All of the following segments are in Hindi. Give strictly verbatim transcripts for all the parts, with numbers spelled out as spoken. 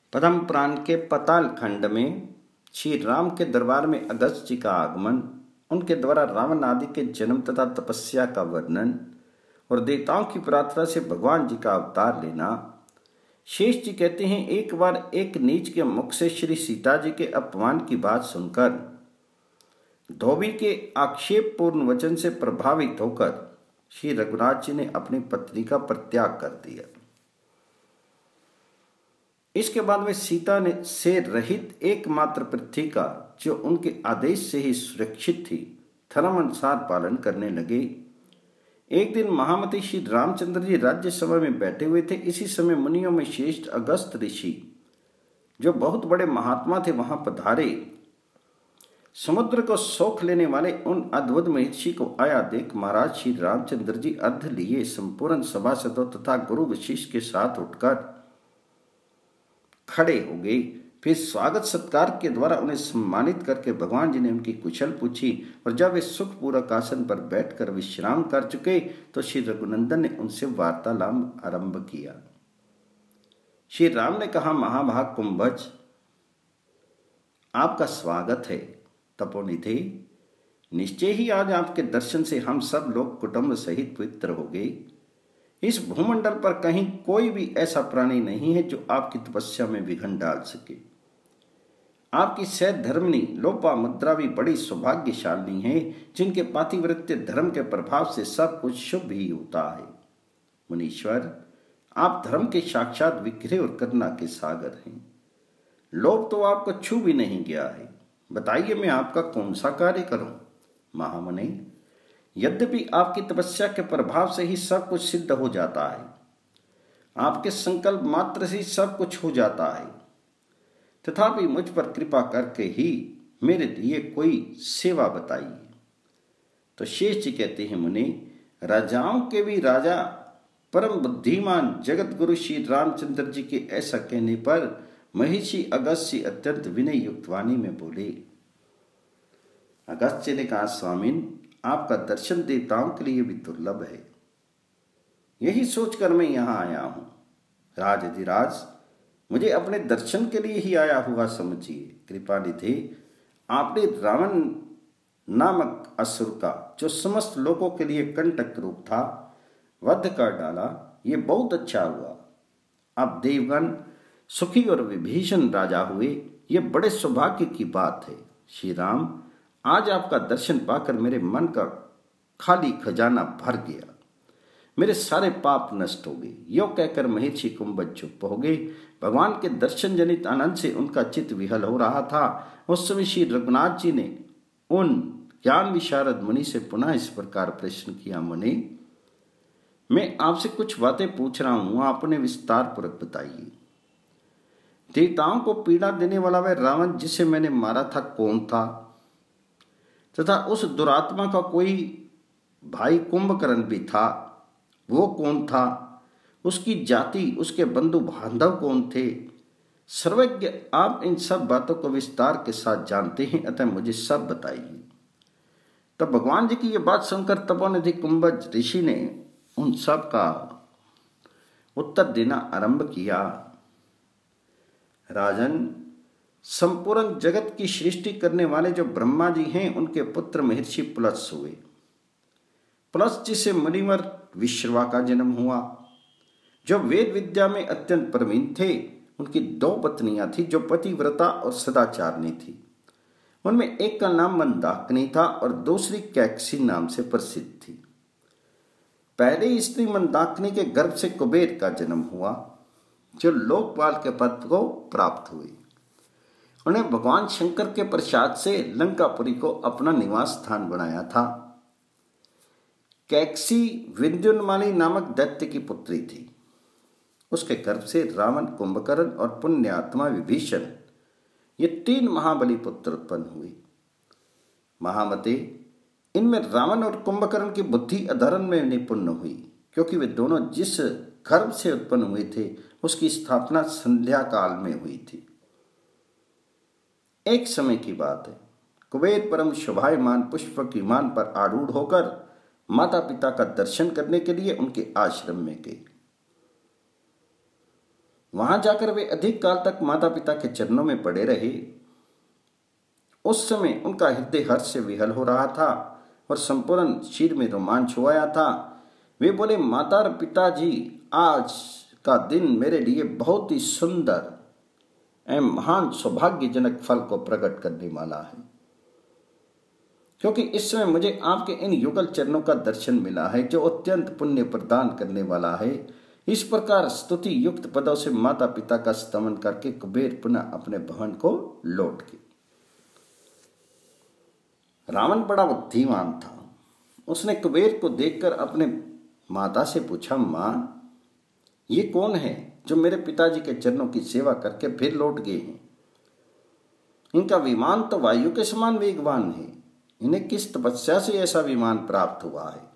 पद्म पुराण के पाताल खंड में श्री राम के दरबार में अगस्त्य जी का आगमन, उनके द्वारा रावण आदि के जन्म तथा तपस्या का वर्णन और देवताओं की प्रार्थना से भगवान जी का अवतार लेना। शेष जी कहते हैं, एक बार एक नीच के मुख से श्री सीता जी के अपमान की बात सुनकर धोबी के आक्षेप पूर्ण वचन से प्रभावित होकर श्री रघुनाथ जी ने अपनी पत्नी का परित्याग कर दिया। इसके बाद वे सीता ने से रहित एकमात्र पृथ्वी का, जो उनके आदेश से ही सुरक्षित थी, धर्म अनुसार पालन करने लगे। एक दिन महामती श्री रामचंद्र जी राज्यसभा में बैठे हुए थे। इसी समय मुनियों में श्रेष्ठ अगस्त ऋषि, जो बहुत बड़े महात्मा थे, वहां पधारे। समुद्र को सोख लेने वाले उन अद्भुत महर्षि को आया देख महाराज श्री रामचंद्र जी अर्घ लिए संपूर्ण सभासदों तथा गुरु वशिष्ठ के साथ उठकर खड़े हो गए। फिर स्वागत सत्कार के द्वारा उन्हें सम्मानित करके भगवान जी ने उनकी कुशल पूछी और जब वे सुखपूर्वक आसन पर बैठकर विश्राम कर चुके तो श्री रघुनंदन ने उनसे वार्तालाप आरंभ किया। श्री राम ने कहा, महाभाग कुंभज, आपका स्वागत है। तपोनिधि, निश्चय ही आज आपके दर्शन से हम सब लोग कुटुंब सहित पवित्र हो गए। इस भूमंडल पर कहीं कोई भी ऐसा प्राणी नहीं है जो आपकी तपस्या में विघ्न डाल सके। आपकी सह धर्मनी लोपामुद्रा भी बड़ी सौभाग्यशाली है, जिनके पातिव्रत्य धर्म के प्रभाव से सब कुछ शुभ ही होता है। मुनीश्वर, आप धर्म के साक्षात विग्रह और करुणा के सागर हैं। लोभ तो आपको छू भी नहीं गया है। बताइए, मैं आपका कौन सा कार्य करूं? महामुनि, यद्यपि आपकी तपस्या के प्रभाव से ही सब कुछ सिद्ध हो जाता है, आपके संकल्प मात्र से ही सब कुछ हो जाता है, तथापि मुझ पर कृपा करके ही मेरे लिए कोई सेवा बताइए। तो शेष जी कहते हैं, मुनि, राजाओं के भी राजा परम बुद्धिमान जगत गुरु श्री रामचंद्र जी के ऐसा कहने पर महर्षि अगस्त्य अत्यंत विनय युक्त वाणी में बोले। अगस्त्य ने कहा, स्वामिन, आपका दर्शन देवताओं के लिए भी दुर्लभ है। यही सोचकर मैं यहां आया हूं। राजधिराज, मुझे अपने दर्शन के लिए ही आया हुआ समझिए। कृपा निधि, आपने रावण नामक असुर का, जो समस्त लोगों के लिए कंटक रूप था, वध कर डाला। ये बहुत अच्छा हुआ। अब देवगण सुखी और विभीषण राजा हुए। ये बड़े सौभाग्य की बात है। श्री राम, आज आपका दर्शन पाकर मेरे मन का खाली खजाना भर गया। मेरे सारे पाप नष्ट हो गए। यो कहकर महर्षि कुंभज चुप हो गए। भगवान के दर्शन जनित आनंद से उनका चित्त विहल हो रहा था। उस समय श्री रघुनाथ जी ने उन ज्ञान विशारद मुनि से पुनः इस प्रकार प्रश्न किया, मुनि, मैं आपसे कुछ बातें पूछ रहा हूं, आपने विस्तार पूर्वक बताइए। देवताओं को पीड़ा देने वाला वह रावण जिसे मैंने मारा था कौन था, तथा उस दुरात्मा का कोई भाई कुंभकर्ण भी था, वो कौन था? उसकी जाति, उसके बंधु बांधव कौन थे? सर्वज्ञ आप इन सब बातों को विस्तार के साथ जानते हैं, अतः मुझे सब बताइए। तब भगवान जी की यह बात सुनकर तपोनिधि कुंभज ऋषि ने उन सब का उत्तर देना आरंभ किया। राजन, संपूर्ण जगत की सृष्टि करने वाले जो ब्रह्मा जी हैं, उनके पुत्र महर्षि पुलत्स हुए। पुलत्स जी से मुनिवर विश्रवा का जन्म हुआ, जो वेद विद्या में अत्यंत प्रवीण थे। उनकी दो पत्नियां थी, जो पतिव्रता और सदाचारणी थी। उनमें एक का नाम मंदाकिनी था और दूसरी कैकसी नाम से प्रसिद्ध थी। पहले स्त्री मंदाकिनी के गर्भ से कुबेर का जन्म हुआ, जो लोकपाल के पद को प्राप्त हुए। उन्हें भगवान शंकर के प्रसाद से लंकापुरी को अपना निवास स्थान बनाया था। कैकसी विंध्योन्माली नामक दैत्य की पुत्री थी। उसके गर्भ से रावण, कुंभकर्ण और पुण्यात्मा विभीषण, ये तीन महाबली पुत्र उत्पन्न हुए। महामते, इनमें रावण और कुंभकर्ण की बुद्धि अधर्म में निपुण हुई, क्योंकि वे दोनों जिस गर्भ से उत्पन्न हुए थे उसकी स्थापना संध्या काल में हुई थी। एक समय की बात है, कुबेर परम शोभायमान पुष्पक विमान पर आरूढ़ होकर माता पिता का दर्शन करने के लिए उनके आश्रम में गए। वहां जाकर वे अधिक काल तक माता पिता के चरणों में पड़े रहे। उस समय उनका हृदय हर्ष से विहल हो रहा था और संपूर्ण शरीर में रोमांच हो आया था। वे बोले, माता और पिताजी, आज का दिन मेरे लिए बहुत ही सुंदर एवं महान सौभाग्यजनक फल को प्रकट करने वाला है, क्योंकि इस समय मुझे आपके इन युगल चरणों का दर्शन मिला है जो अत्यंत पुण्य प्रदान करने वाला है। इस प्रकार स्तुति युक्त पदों से माता पिता का स्तमन करके कुबेर पुनः अपने भवन को लौट गए। रावण बड़ा बुद्धिमान था। उसने कुबेर को देखकर अपने माता से पूछा, माँ, ये कौन है जो मेरे पिताजी के चरणों की सेवा करके फिर लौट गए हैं? इनका विमान तो वायु के समान वेगवान है। इन्हें किस तपस्या से ऐसा विमान प्राप्त हुआ है?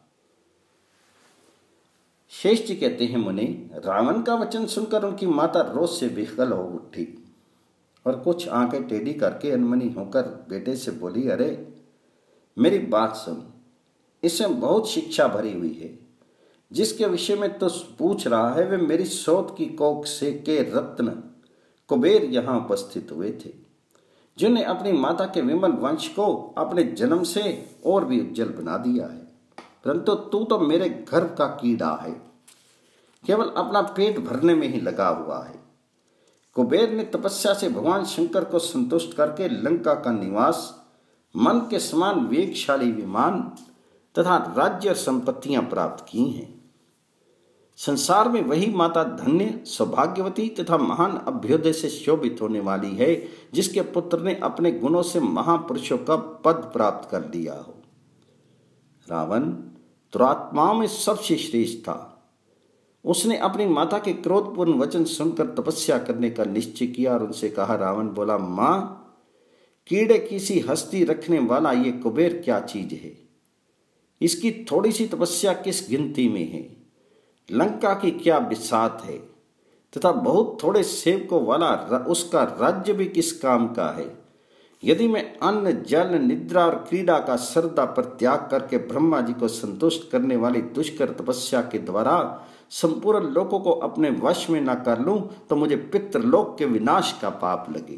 शेष जी कहते हैं, मुनि, रावण का वचन सुनकर उनकी माता रोष से विकल हो उठी और कुछ आंखें टेढ़ी करके अनमनी होकर बेटे से बोली, अरे मेरी बात सुन, इसमें बहुत शिक्षा भरी हुई है। जिसके विषय में तो पूछ रहा है वे मेरी शोध की कोख से के रत्न कुबेर यहाँ उपस्थित हुए थे, जिन्हें अपनी माता के विमल वंश को अपने जन्म से और भी उज्जवल बना दिया है। परंतु तू तो मेरे घर का कीड़ा है, केवल अपना पेट भरने में ही लगा हुआ है। कुबेर ने तपस्या से भगवान शंकर को संतुष्ट करके लंका का निवास, मन के समान वेगशाली विमान तथा राज्य और संपत्तियां प्राप्त की हैं। संसार में वही माता धन्य, सौभाग्यवती तथा महान अभ्युदय से शोभित होने वाली है, जिसके पुत्र ने अपने गुणों से महापुरुषों का पद प्राप्त कर लिया हो। रावण दुरात्माओं में सबसे श्रेष्ठ था। उसने अपनी माता के क्रोधपूर्ण वचन सुनकर तपस्या करने का निश्चय किया और उनसे कहा। रावण बोला, माँ, कीड़े की सी हस्ती रखने वाला ये कुबेर क्या चीज है? इसकी थोड़ी सी तपस्या किस गिनती में है? लंका की क्या बिसात है तथा बहुत थोड़े सेवकों वाला उसका राज्य भी किस काम का है? यदि मैं अन्न, जल, निद्रा और क्रीड़ा का श्रद्धा पर त्याग करके ब्रह्मा जी को संतुष्ट करने वाली दुष्कर तपस्या के द्वारा संपूर्ण लोकों को अपने वश में न कर लूं तो मुझे पितृलोक के विनाश का पाप लगे।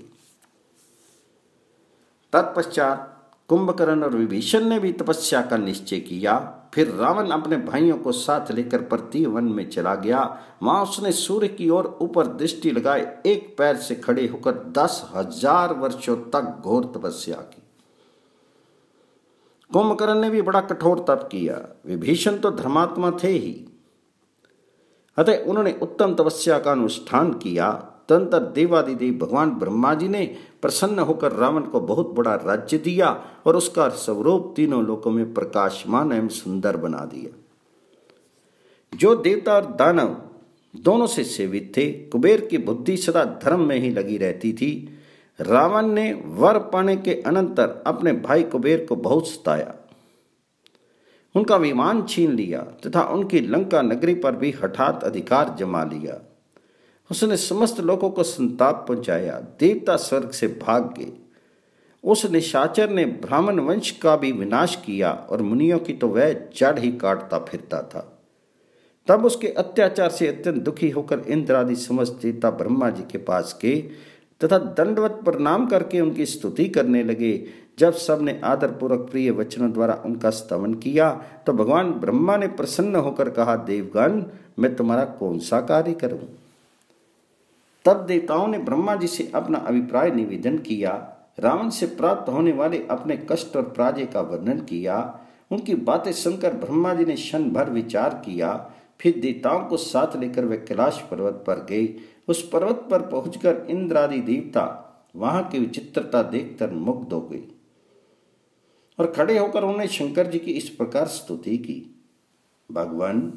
तत्पश्चात कुंभकर्ण और विभीषण ने भी तपस्या का निश्चय किया। फिर रावण अपने भाइयों को साथ लेकर पर्वतीय वन में चला गया। वहां उसने सूर्य की ओर ऊपर दृष्टि लगाए एक पैर से खड़े होकर दस हजार वर्षों तक घोर तपस्या की। कुंभकर्ण ने भी बड़ा कठोर तप किया। विभीषण तो धर्मात्मा थे ही, अतः उन्होंने उत्तम तपस्या का अनुष्ठान किया। तदंतर देवादिदेव भगवान ब्रह्मा जी ने प्रसन्न होकर रावण को बहुत बड़ा राज्य दिया और उसका स्वरूप तीनों लोकों में प्रकाशमान एवं सुंदर बना दिया। जो देवता और दानव दोनों से सेवित थे, कुबेर की बुद्धि सदा धर्म में ही लगी रहती थी। रावण ने वर पाने के अनंतर अपने भाई कुबेर को बहुत सताया, उनका विमान छीन लिया तथा उनकी लंका नगरी पर भी हठात अधिकार जमा लिया। उसने समस्त लोगों को संताप पहुंचाया। देवता स्वर्ग से भाग गए। उस निशाचर ने ब्राह्मण वंश का भी विनाश किया और मुनियों की तो वह जड़ ही काटता फिरता था। तब उसके अत्याचार से अत्यंत दुखी होकर इंद्र आदि समस्त देवता ब्रह्मा जी के पास गए तथा दंडवत प्रणाम करके उनकी स्तुति करने लगे। जब सबने आदरपूर्वक प्रिय वचनों द्वारा उनका स्तमन किया तो भगवान ब्रह्मा ने प्रसन्न होकर कहा, देवगण, मैं तुम्हारा कौन सा कार्य करूं? तब देवताओं ने ब्रह्मा जी से अपना अभिप्राय निवेदन किया। रावण से प्राप्त होने वाले अपने कष्ट और पराजय का वर्णन किया। उनकी बातें सुनकर ब्रह्मा जी ने क्षण भर विचार किया। फिर देवताओं को साथ लेकर वे कैलाश पर्वत पर गए। उस पर्वत पर पहुंचकर इंद्र आदि देवता वहां की विचित्रता देखकर मुग्ध हो गए और खड़े होकर उन्होंने शंकर जी की इस प्रकार स्तुति की। भगवान,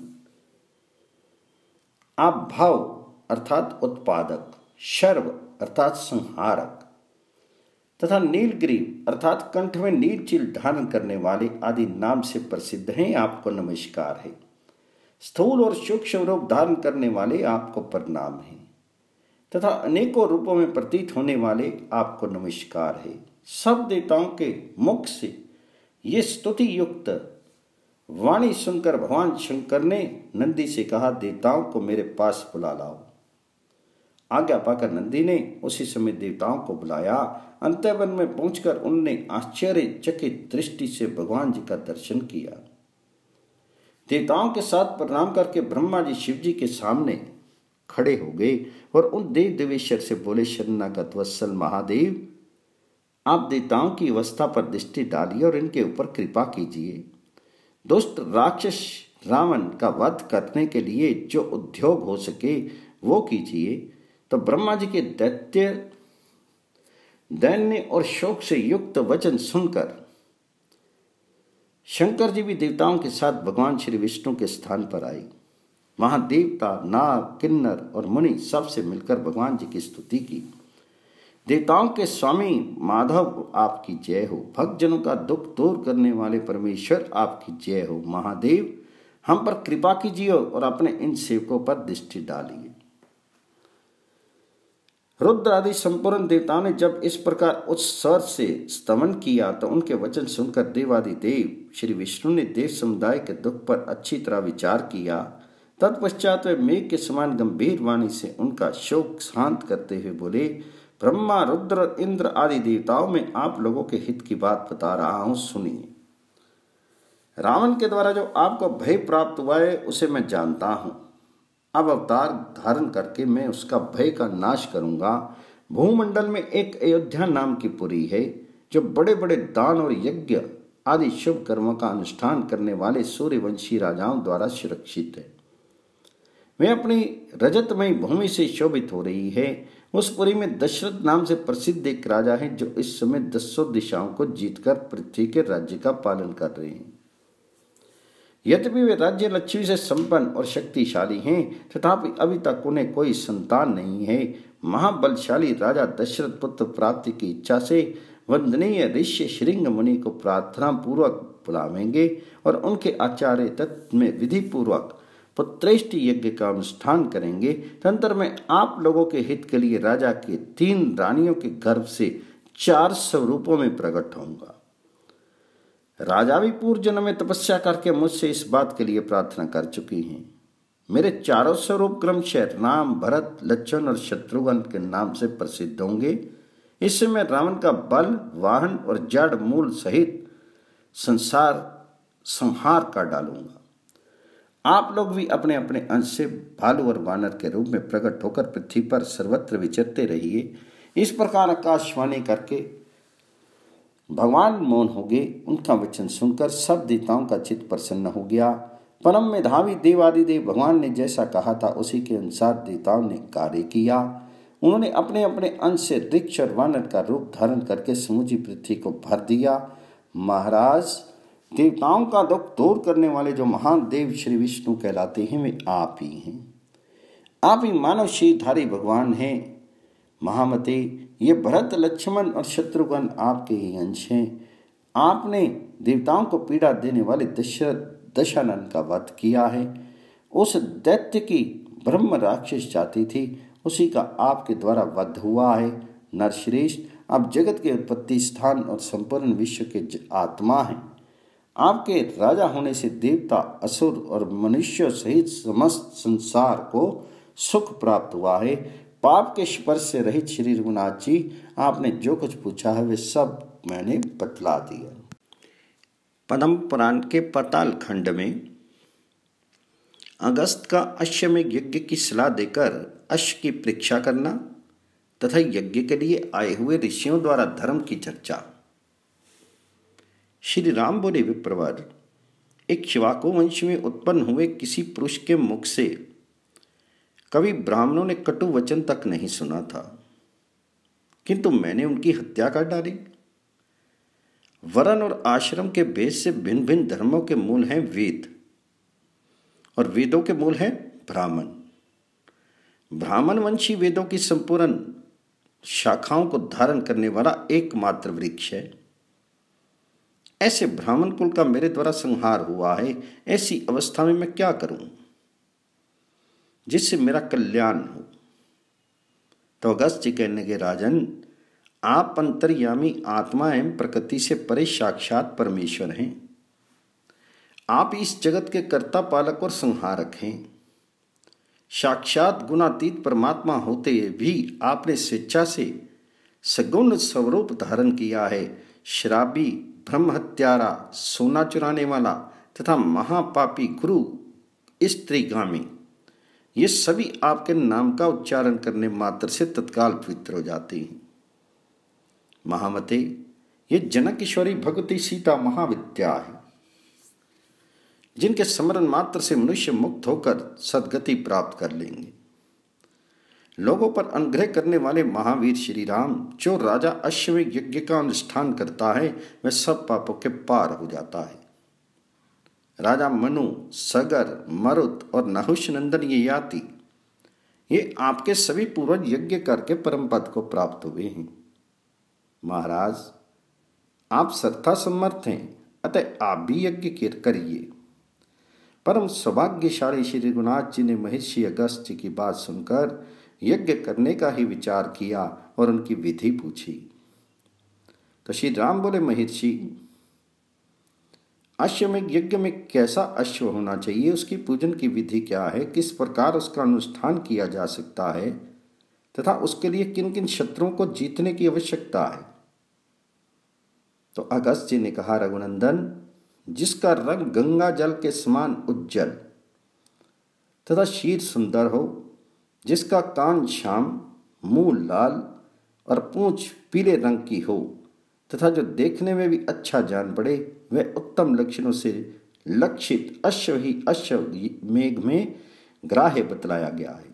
आप भाव अर्थात उत्पादक, शर्व अर्थात संहारक तथा नीलग्रीव अर्थात कंठ में नील चील धारण करने वाले आदि नाम से प्रसिद्ध हैं। आपको नमस्कार है। स्थूल और सूक्ष्म रूप धारण करने वाले आपको प्रणाम है तथा अनेकों रूपों में प्रतीत होने वाले आपको नमस्कार है। सब देवताओं के मुख से ये स्तुति युक्त वाणी सुनकर भगवान शंकर ने नंदी से कहा, देवताओं को मेरे पास बुला लाओ। आज्ञा पाकर नंदी ने उसी समय देवताओं को बुलाया। अंतःवन में पहुंचकर उनने आश्चर्यचकित दृष्टि से भगवान जी का दर्शन किया। देवताओं के साथ प्रणाम करके ब्रह्मा जी शिव जी के सामने खड़े हो गए और उन देव देवेश्वर से बोले, शरणागत वत्सल महादेव, आप देवताओं की अवस्था पर दृष्टि डालिए और इनके ऊपर कृपा कीजिए। दुष्ट राक्षस रावण का वध करने के लिए जो उद्योग हो सके वो कीजिए। तो ब्रह्मा जी के दैत्य दैन्य और शोक से युक्त वचन सुनकर शंकर जी भी देवताओं के साथ भगवान श्री विष्णु के स्थान पर आए। वहां देवता, नाग, किन्नर और मुनि सबसे मिलकर भगवान जी की स्तुति की। देवताओं के स्वामी माधव आपकी जय हो। भक्तजनों का दुख दूर करने वाले परमेश्वर आपकी जय हो। महादेव, हम पर कृपा कीजिए और अपने इन सेवकों पर दृष्टि डालिए। रुद्र आदि संपूर्ण देवताओं ने जब इस प्रकार उच्च स्वर से स्तवन किया तो उनके वचन सुनकर देवादि देव श्री विष्णु ने देव समुदाय के दुख पर अच्छी तरह विचार किया। तत्पश्चात वे मेघ के समान गंभीर वाणी से उनका शोक शांत करते हुए बोले, ब्रह्मा, रुद्र, इंद्र आदि देवताओं में आप लोगों के हित की बात बता रहा हूं, सुनिए। रावण के द्वारा जो आपको भय प्राप्त हुआ है उसे मैं जानता हूं। अब अवतार धारण करके मैं उसका भय का नाश करूंगा। भूमंडल में एक अयोध्या नाम की पुरी है जो बड़े बड़े दान और यज्ञ आदि शुभ कर्मों का अनुष्ठान करने वाले सूर्यवंशी राजाओं द्वारा सुरक्षित है। वे अपनी रजतमयी भूमि से शोभित हो रही है। उस पुरी में दशरथ नाम से प्रसिद्ध एक राजा है जो इस समय दसों दिशाओं को जीतकर पृथ्वी के राज्य का पालन कर रहे हैं। यद्यपि वे राज्य लक्ष्मी से संपन्न और शक्तिशाली हैं, तथापि अभी तक उन्हें कोई संतान नहीं है। महाबलशाली राजा दशरथ पुत्र प्राप्ति की इच्छा से वंदनीय ऋषि श्रृंग मुनि को प्रार्थना पूर्वक बुलावेंगे और उनके आचार्य तत्व में विधि पूर्वक पुत्रेष्टि यज्ञ का अनुष्ठान करेंगे। तंत्र में आप लोगों के हित के लिए राजा के तीन रानियों के गर्भ से चार स्वरूपों में प्रकट होऊंगा। राजा भी पूर्व जन्म में तपस्या करके मुझसे इस बात के लिए प्रार्थना कर चुकी हैं। मेरे चारों स्वरूप क्रमशः राम, भरत, लक्ष्मण और शत्रुघ्न के नाम से प्रसिद्ध होंगे। इससे मैं रावण का बल, वाहन और जड़ मूल सहित संसार संहार कर डालूंगा। आप लोग भी अपने अपने अंश से भालू और वानर के रूप में प्रकट होकर पृथ्वी पर सर्वत्र विचरते रहिए। इस प्रकार आकाशवाणी करके भगवान मौन हो गए। उनका वचन सुनकर सब देवताओं का चित्त प्रसन्न हो गया। परम मेधावी देवादिदेव भगवान ने जैसा कहा था उसी के अनुसार देवताओं ने कार्य किया। उन्होंने अपने अपने अंश से वृक्ष और वानर का रूप धारण करके समूची पृथ्वी को भर दिया। महाराज, देवताओं का दुख दूर करने वाले जो महान देव श्री विष्णु कहलाते हैं वे आप ही हैं। आप ही मानव शीरधारी भगवान हैं। महामते, ये भरत, लक्ष्मण और शत्रुघ्न आपके ही अंश हैं। आपने देवताओं को पीड़ा देने वाले दशानन का वध किया है। उस दैत्य की ब्रह्म राक्षस जाति थी, उसी का आपके द्वारा वध हुआ है। नरश्रेष्ठ, आप जगत के उत्पत्ति स्थान और संपूर्ण विश्व के आत्मा हैं। आपके राजा होने से देवता, असुर और मनुष्य सहित समस्त संसार को सुख प्राप्त हुआ है। पाप के स्पर्श से रहित श्री रघुनाथ जी, आपने जो कुछ पूछा है वे सब मैंने बतला दिया। पद्म पुराण के पाताल खंड में अगस्त का अश्वमेध यज्ञ की सलाह देकर अश्व की परीक्षा करना तथा यज्ञ के लिए आए हुए ऋषियों द्वारा धर्म की चर्चा। श्री राम बोले, विप्रवर, एक शिवाको वंश में उत्पन्न हुए किसी पुरुष के मुख से कभी ब्राह्मणों ने कटु वचन तक नहीं सुना था, किंतु मैंने उनकी हत्या कर डाली। वर्ण और आश्रम के भेद से भिन्न भिन्न धर्मों के मूल हैं वेद, और वेदों के मूल हैं ब्राह्मण। ब्राह्मण वंशी वेदों की संपूर्ण शाखाओं को धारण करने वाला एकमात्र वृक्ष है। ऐसे ब्राह्मण कुल का मेरे द्वारा संहार हुआ है। ऐसी अवस्था में मैं क्या करूं जिससे मेरा कल्याण हो? तो अगस्त जी कहने के, राजन, आप अंतर्यामी आत्मा एवं प्रकृति से परे साक्षात परमेश्वर हैं। आप इस जगत के कर्ता, पालक और संहारक हैं। साक्षात गुणातीत परमात्मा होते भी आपने स्वेच्छा से सगुण स्वरूप धारण किया है। शराबी, ब्रह्म हत्यारा, सोना चुराने वाला तथा महापापी गुरु स्त्रीगामी, ये सभी आपके नाम का उच्चारण करने मात्र से तत्काल पवित्र हो जाते हैं। महामते, ये जनक ईश्वरी भगवती सीता महाविद्या है, जिनके स्मरण मात्र से मनुष्य मुक्त होकर सद्गति प्राप्त कर लेंगे। लोगों पर अनुग्रह करने वाले महावीर श्री राम, जो राजा अश्वमेध यज्ञ का अनुष्ठान करता है वह सब पापों के पार हो जाता है। राजा मनु, सगर, मरुत और नहुष नंदन ये याति, ये आपके सभी पूर्वज यज्ञ करके परम पद को प्राप्त हुए हैं। महाराज, आप सर्वथा समर्थ हैं, अतः आप भी यज्ञ करिए। परम सौभाग्यशाली श्री रघुनाथ जी ने महर्षि अगस्त्य जी की बात सुनकर यज्ञ करने का ही विचार किया और उनकी विधि पूछी। तो श्री राम बोले, महर्षि, अश्वमेध यज्ञ में कैसा अश्व होना चाहिए, उसकी पूजन की विधि क्या है, किस प्रकार उसका अनुष्ठान किया जा सकता है तथा उसके लिए किन किन शत्रुओं को जीतने की आवश्यकता है। तो अगस्त्य जी ने कहा, रघुनंदन, जिसका रंग गंगा जल के समान उज्जवल तथा शीर सुंदर हो, जिसका कान श्याम, मुंह लाल और पूंछ पीले रंग की हो तथा जो देखने में भी अच्छा जान पड़े, वह उत्तम लक्षणों से लक्षित अश्व ही अश्व मेघ में ग्राह्य बतलाया गया है।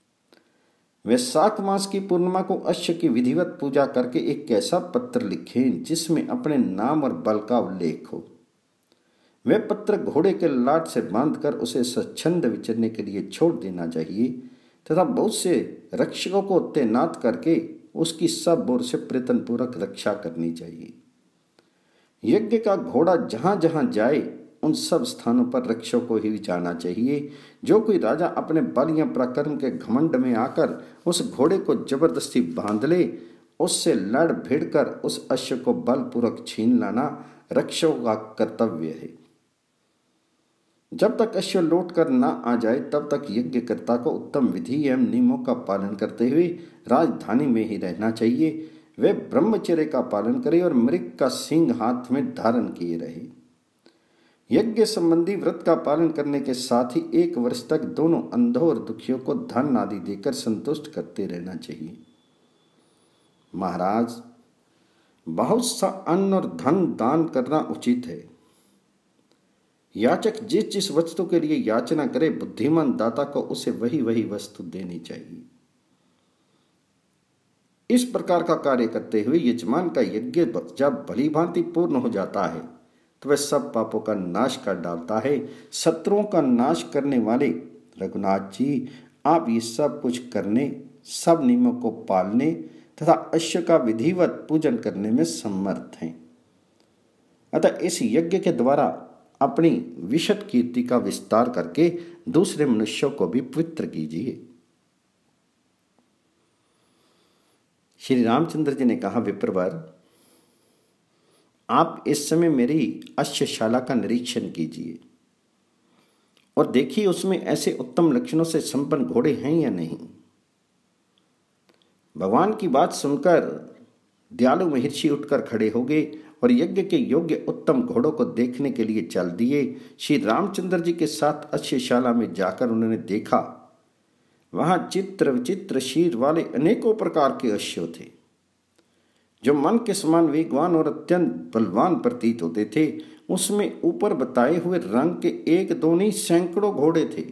वैशाख मास की पूर्णिमा को अश्व की विधिवत पूजा करके एक ऐसा पत्र लिखें जिसमें अपने नाम और बल का उल्लेख हो। वह पत्र घोड़े के लाट से बांधकर उसे स्वच्छंद विचरने के लिए छोड़ देना चाहिए तथा बहुत से रक्षकों को तैनात करके उसकी सब ओर से प्रयत्नपूर्वक रक्षा करनी चाहिए। यज्ञ का घोड़ा जहां जहां जाए उन सब स्थानों पर रक्षकों को ही जाना चाहिए। जो कोई राजा अपने बल या पराक्रम के घमंड में आकर उस घोड़े को जबरदस्ती बांध ले, उससे लड़ भिड़ कर उस अश्व को बलपूर्वक छीन लाना रक्षकों का कर्तव्य है। जब तक अश्व लौट कर न आ जाए तब तक यज्ञकर्ता को उत्तम विधि एवं नियमों का पालन करते हुए राजधानी में ही रहना चाहिए। वे ब्रह्मचर्य का पालन करे और मृग का सिंह हाथ में धारण किए रहे। यज्ञ संबंधी व्रत का पालन करने के साथ ही एक वर्ष तक दोनों अंधों और दुखियों को धन आदि देकर संतुष्ट करते रहना चाहिए। महाराज, बहुत सा अन्न और धन दान करना उचित है। याचक जिस जिस वस्तु के लिए याचना करे, बुद्धिमान दाता को उसे वही वही वस्तु देनी चाहिए। इस प्रकार का कार्य करते हुए यजमान का यज्ञ जब भली भांति पूर्ण हो जाता है तो वह सब पापों का नाश कर डालता है। शत्रुओं का नाश करने वाले रघुनाथ जी, आप ये सब कुछ करने, सब नियमों को पालने तथा अश्व का विधिवत पूजन करने में समर्थ हैं। अतः इस यज्ञ के द्वारा अपनी विशद कीर्ति का विस्तार करके दूसरे मनुष्यों को भी पवित्र कीजिए। श्री रामचंद्र जी ने कहा, विप्रवर, आप इस समय मेरी अश्वशाला का निरीक्षण कीजिए और देखिए उसमें ऐसे उत्तम लक्षणों से संपन्न घोड़े हैं या नहीं। भगवान की बात सुनकर दयालु महर्षि उठकर खड़े हो गए और यज्ञ के योग्य उत्तम घोड़ों को देखने के लिए चल दिए। श्री रामचंद्र जी के साथ अश्वशाला में जाकर उन्होंने देखा, वहां चित्र विचित्र शीर वाले अनेकों प्रकार के अश्व थे, जो मन के समान वेगवान और अत्यंत बलवान प्रतीत होते थे। उसमें ऊपर बताए हुए रंग के एक दो नहीं सैकड़ों घोड़े थे,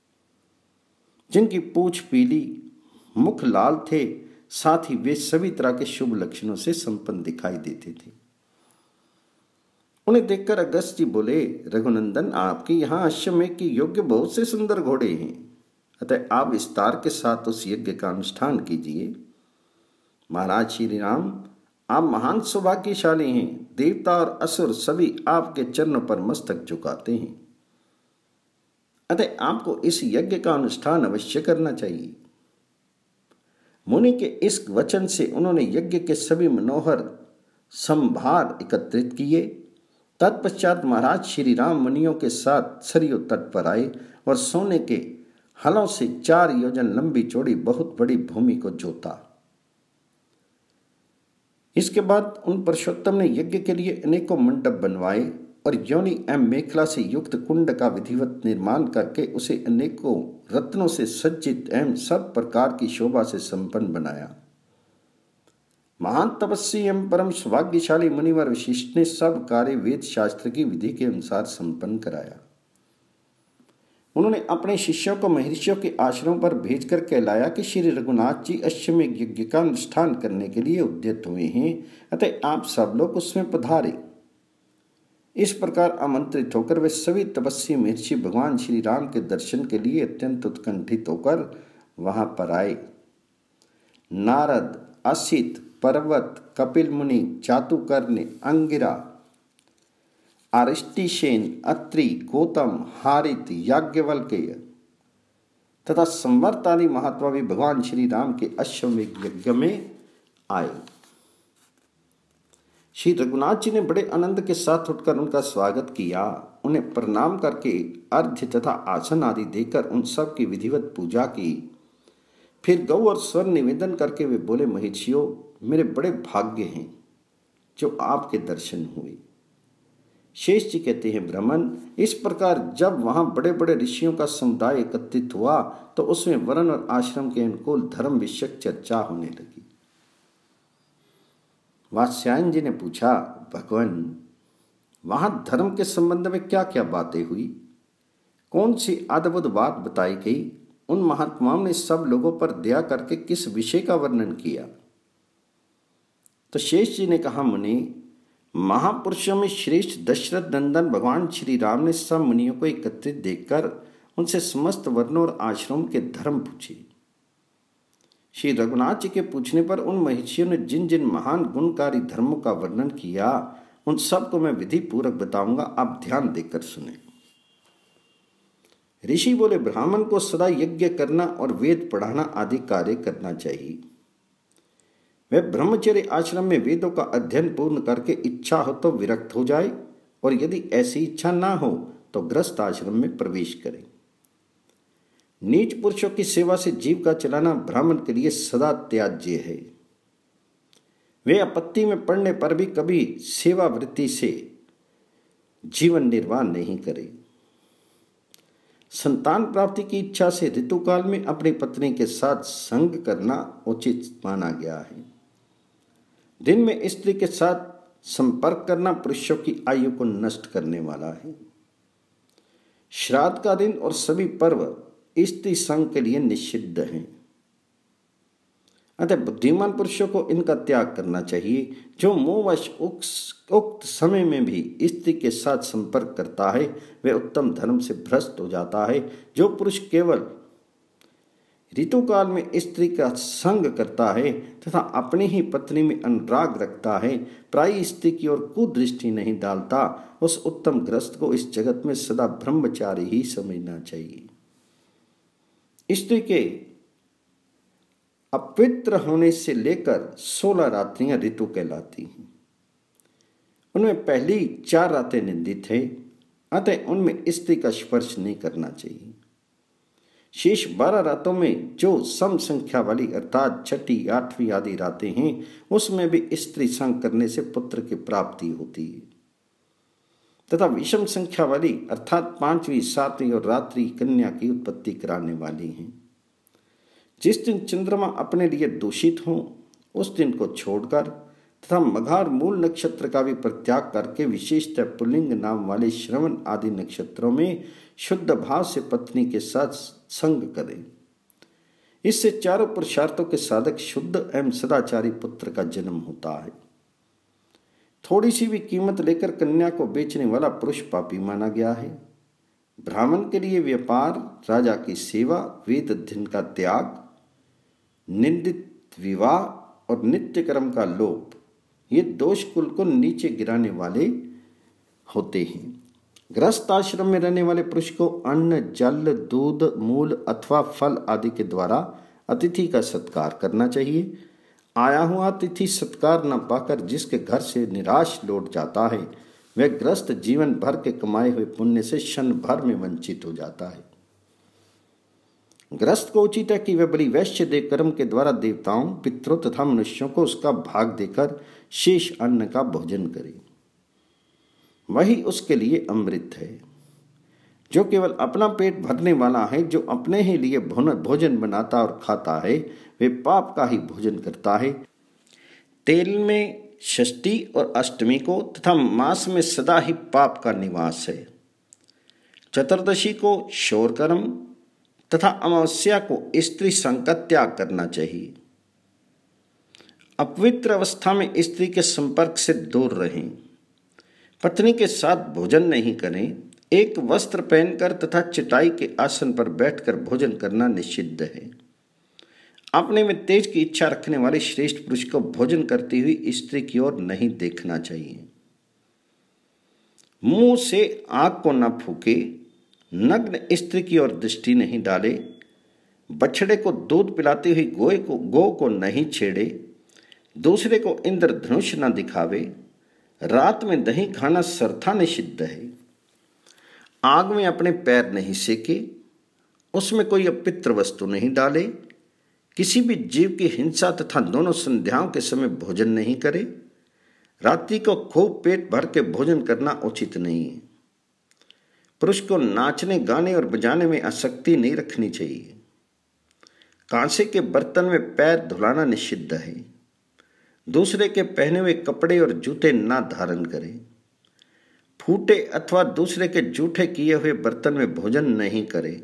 जिनकी पूंछ पीली, मुख लाल थे, साथ ही वे सभी तरह के शुभ लक्षणों से संपन्न दिखाई देते थे। उन्हें देखकर अगस्त्य जी बोले, रघुनंदन, आपके यहाँ अश्वमेध के योग्य बहुत से सुंदर घोड़े हैं, अतः आप विस्तार के साथ उस यज्ञ का अनुष्ठान कीजिए। महाराज श्री राम, आप महान सौभाग्यशाली हैं। देवता और असुर सभी आपके चरणों पर मस्तक झुकाते हैं, अतः आपको इस यज्ञ का अनुष्ठान अवश्य करना चाहिए। मुनि के इस वचन से उन्होंने यज्ञ के सभी मनोहर संभार एकत्रित किए। तत्पश्चात महाराज श्री राम मुनियों के साथ सरयू तट पर आए और सोने के हलों से चार योजन लंबी चौड़ी बहुत बड़ी भूमि को जोता। इसके बाद उन पुरुषोत्तम ने यज्ञ के लिए अनेकों मंडप बनवाए और योनि एवं मेखला से युक्त कुंड का विधिवत निर्माण करके उसे अनेकों रत्नों से सज्जित एवं सब प्रकार की शोभा से संपन्न बनाया। महान तपस्वी एवं परम सौभाग्यशाली मुनिवर वशिष्ठ ने सब कार्य वेद शास्त्र की विधि के अनुसार संपन्न कराया। उन्होंने अपने शिष्यों को महर्षियों के आश्रम पर भेजकर कहलाया कि श्री रघुनाथ जी अश्वमेध यज्ञ का अनुष्ठान करने के लिए उद्यत हुए हैं, अतः आप सब लोग उसमें पधारे। इस प्रकार आमंत्रित होकर वे सभी तपस्वी महर्षि भगवान श्री राम के दर्शन के लिए अत्यंत उत्कंठित होकर वहां पर आए। नारद, असित, पर्वत, कपिल मुनि, चातुकर्ण्य, अंगिरा, अरिष्टिसेन, अत्रि, गौतम, हारित, याज्ञवल्क्य तथा संवर्त आदि महात्मा भी भगवान श्री राम के अश्वमेध यज्ञ में आए। श्री रघुनाथ जी ने बड़े आनंद के साथ उठकर उनका स्वागत किया। उन्हें प्रणाम करके अर्घ्य तथा आसन आदि देकर उन सब की विधिवत पूजा की। फिर गौ और स्वर निवेदन करके वे बोले, महर्षियों, मेरे बड़े भाग्य हैं जो आपके दर्शन हुए। शेष जी कहते हैं, ब्राह्मण, इस प्रकार जब वहां बड़े बड़े ऋषियों का समुदाय एकत्रित हुआ तो उसमें वर्ण और आश्रम के अनुकूल धर्म विषयक चर्चा होने लगी। वात्स्यायन जी ने पूछा, भगवान, वहां धर्म के संबंध में क्या क्या बातें हुई? कौन सी अद्भुत बात बताई गई? उन महात्माओं ने सब लोगों पर दया करके किस विषय का वर्णन किया? तो शेष जी ने कहा, मुनि, महापुरुषों में श्रेष्ठ दशरथ नंदन भगवान श्री राम ने सब मुनियों को एकत्रित देखकर उनसे समस्त वर्णों और आश्रम के धर्म पूछे। श्री रघुनाथ जी के पूछने पर उन महर्षियों ने जिन जिन महान गुणकारी धर्मों का वर्णन किया उन सब को मैं विधि पूर्वक बताऊंगा, आप ध्यान देकर सुने। ऋषि बोले, ब्राह्मण को सदा यज्ञ करना और वेद पढ़ाना आदि कार्य करना चाहिए। वह ब्रह्मचर्य आश्रम में वेदों का अध्ययन पूर्ण करके इच्छा हो तो विरक्त हो जाए और यदि ऐसी इच्छा ना हो तो गृहस्थ आश्रम में प्रवेश करे। नीच पुरुषों की सेवा से जीव का चलाना ब्राह्मण के लिए सदा त्याज्य है। वे आपत्ति में पड़ने पर भी कभी सेवा वृत्ति से जीवन निर्वाह नहीं करे। संतान प्राप्ति की इच्छा से ऋतुकाल में अपनी पत्नी के साथ संग करना उचित माना गया है। दिन में स्त्री के साथ संपर्क करना पुरुषों की आयु को नष्ट करने वाला है। श्राद्ध का दिन और सभी पर्व स्त्री संग के लिए निषिद्ध हैं। अतः बुद्धिमान पुरुषों को इनका त्याग करना चाहिए। जो मोहवश उक्त समय में भी स्त्री के साथ संपर्क करता है वह उत्तम धर्म से भ्रष्ट हो जाता है। जो पुरुष केवल ऋतुकाल में स्त्री का संग करता है तथा अपनी ही पत्नी में अनुराग रखता है, प्राय स्त्री की ओर कुदृष्टि नहीं डालता, उस उत्तम गृहस्थ को इस जगत में सदा ब्रह्मचारी ही समझना चाहिए। स्त्री के अपवित्र होने से लेकर सोलह रात्रियां ऋतु कहलाती हैं। उनमें पहली चार रातें निंदित है, अतः उनमें स्त्री का स्पर्श नहीं करना चाहिए। शेष बारह रातों में जो सम संख्या वाली अर्थात छठी, आठवीं आदि रातें हैं उसमें भी स्त्री संग करने से पुत्र की प्राप्ति होती है तथा विषम संख्या वाली अर्थात पांचवी, सातवीं और रात्रि कन्या की उत्पत्ति कराने वाली हैं। जिस दिन चंद्रमा अपने लिए दूषित हो उस दिन को छोड़कर तथा मघार मूल नक्षत्र का भी परित्याग करके विशेषतः पुल्लिंग नाम वाले श्रवण आदि नक्षत्रों में शुद्ध भाव से पत्नी के साथ संग करें। इससे चारों पुरुषार्थों के साधक शुद्ध एवं सदाचारी पुत्र का जन्म होता है। थोड़ी सी भी कीमत लेकर कन्या को बेचने वाला पुरुष पापी माना गया है। ब्राह्मण के लिए व्यापार, राजा की सेवा, वेद अध्ययन का त्याग, निंदित विवाह और नित्य कर्म का लोप ये दोष कुल को नीचे गिराने वाले होते हैं। गृहस्थ आश्रम में रहने वाले पुरुष को अन्न, जल, दूध, मूल अथवा फल आदि के द्वारा अतिथि का सत्कार करना चाहिए। आया हुआ अतिथि सत्कार न पाकर जिसके घर से निराश लौट जाता है वह गृहस्थ जीवन भर के कमाए हुए पुण्य से क्षण भर में वंचित हो जाता है। गृहस्थ को उचित है कि वह बलि वैश्य देव कर्म के द्वारा देवताओं, पितरों तथा मनुष्यों को उसका भाग देकर शेष अन्न का भोजन करे। वही उसके लिए अमृत है। जो केवल अपना पेट भरने वाला है, जो अपने ही लिए भोजन बनाता और खाता है, वे पाप का ही भोजन करता है। तेल में षष्ठी और अष्टमी को तथा मास में सदा ही पाप का निवास है। चतुर्दशी को शौर कर्म तथा अमावस्या को स्त्री संग का त्याग करना चाहिए। अपवित्र अवस्था में स्त्री के संपर्क से दूर रहें। पत्नी के साथ भोजन नहीं करें। एक वस्त्र पहनकर तथा चटाई के आसन पर बैठकर भोजन करना निषिद्ध है। अपने में तेज की इच्छा रखने वाले श्रेष्ठ पुरुष को भोजन करती हुई स्त्री की ओर नहीं देखना चाहिए। मुंह से आग को न फूके। नग्न स्त्री की ओर दृष्टि नहीं डाले। बछड़े को दूध पिलाती हुई गोए को गौ को नहीं छेड़े। दूसरे को इंद्रधनुष न दिखावे। रात में दही खाना सर्वथा निषिद्ध है। आग में अपने पैर नहीं सेके। उसमें कोई अपवित्र वस्तु नहीं डाले। किसी भी जीव की हिंसा तथा दोनों संध्याओं के समय भोजन नहीं करे। रात्रि को खूब पेट भर के भोजन करना उचित नहीं है। पुरुष को नाचने, गाने और बजाने में आसक्ति नहीं रखनी चाहिए। कांसे के बर्तन में पैर धुलाना निषिद्ध है। दूसरे के पहने हुए कपड़े और जूते ना धारण करें। फूटे अथवा दूसरे के जूठे किए हुए बर्तन में भोजन नहीं करें।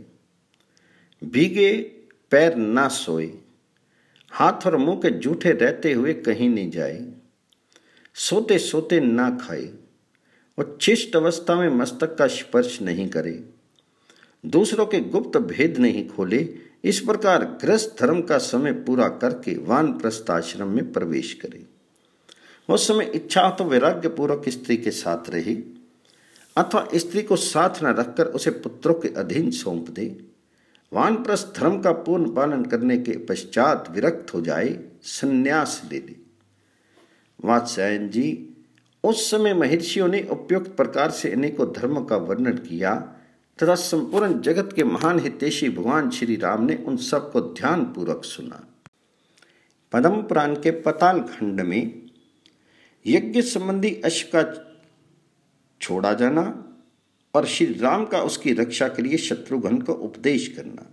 भीगे पैर ना सोए। हाथ और मुंह के जूठे रहते हुए कहीं नहीं जाए। सोते सोते ना खाए। उच्छिष्ट अवस्था में मस्तक का स्पर्श नहीं करे। दूसरों के गुप्त भेद नहीं खोले। इस प्रकार गृहस्थ धर्म का समय पूरा करके वानप्रस्थ आश्रम में प्रवेश करे। उस समय इच्छा हो तो वैराग्य पूर्वक स्त्री के साथ रहे, अथवा स्त्री को साथ न रखकर उसे पुत्रों के अधीन सौंप दे। वानप्रस्थ धर्म का पूर्ण पालन करने के पश्चात विरक्त हो जाए, संन्यास ले ले। वात्स्यायन जी, उस समय महर्षियों ने उपयुक्त प्रकार से अनेकों धर्मों का वर्णन किया तथा संपूर्ण जगत के महान हितैषी भगवान श्री राम ने उन सबको ध्यान पूर्वक सुना। पद्म पुराण के पाताल खंड में यज्ञ संबंधी अश्व का छोड़ा जाना और श्री राम का उसकी रक्षा के लिए शत्रुघ्न को उपदेश करना।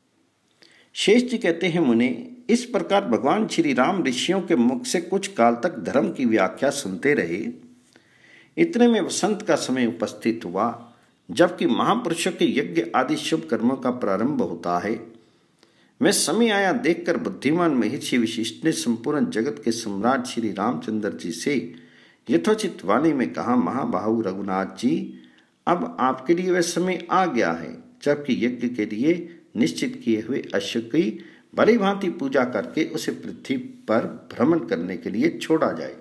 शेष जी कहते हैं, मुने, इस प्रकार भगवान श्री राम ऋषियों के मुख से कुछ काल तक धर्म की व्याख्या सुनते रहे। इतने में वसंत का समय उपस्थित हुआ, जबकि महापुरुषों के यज्ञ आदि शुभ कर्मों का प्रारंभ होता है। मैं समय आया देखकर बुद्धिमान महर्षि वशिष्ठ ने संपूर्ण जगत के सम्राट श्री रामचंद्र जी से यथोचित वाणी में कहा, महाबाहु रघुनाथ जी, अब आपके लिए वह समय आ गया है जबकि यज्ञ के लिए निश्चित किए हुए अश्व की भली भांति पूजा करके उसे पृथ्वी पर भ्रमण करने के लिए छोड़ा जाए।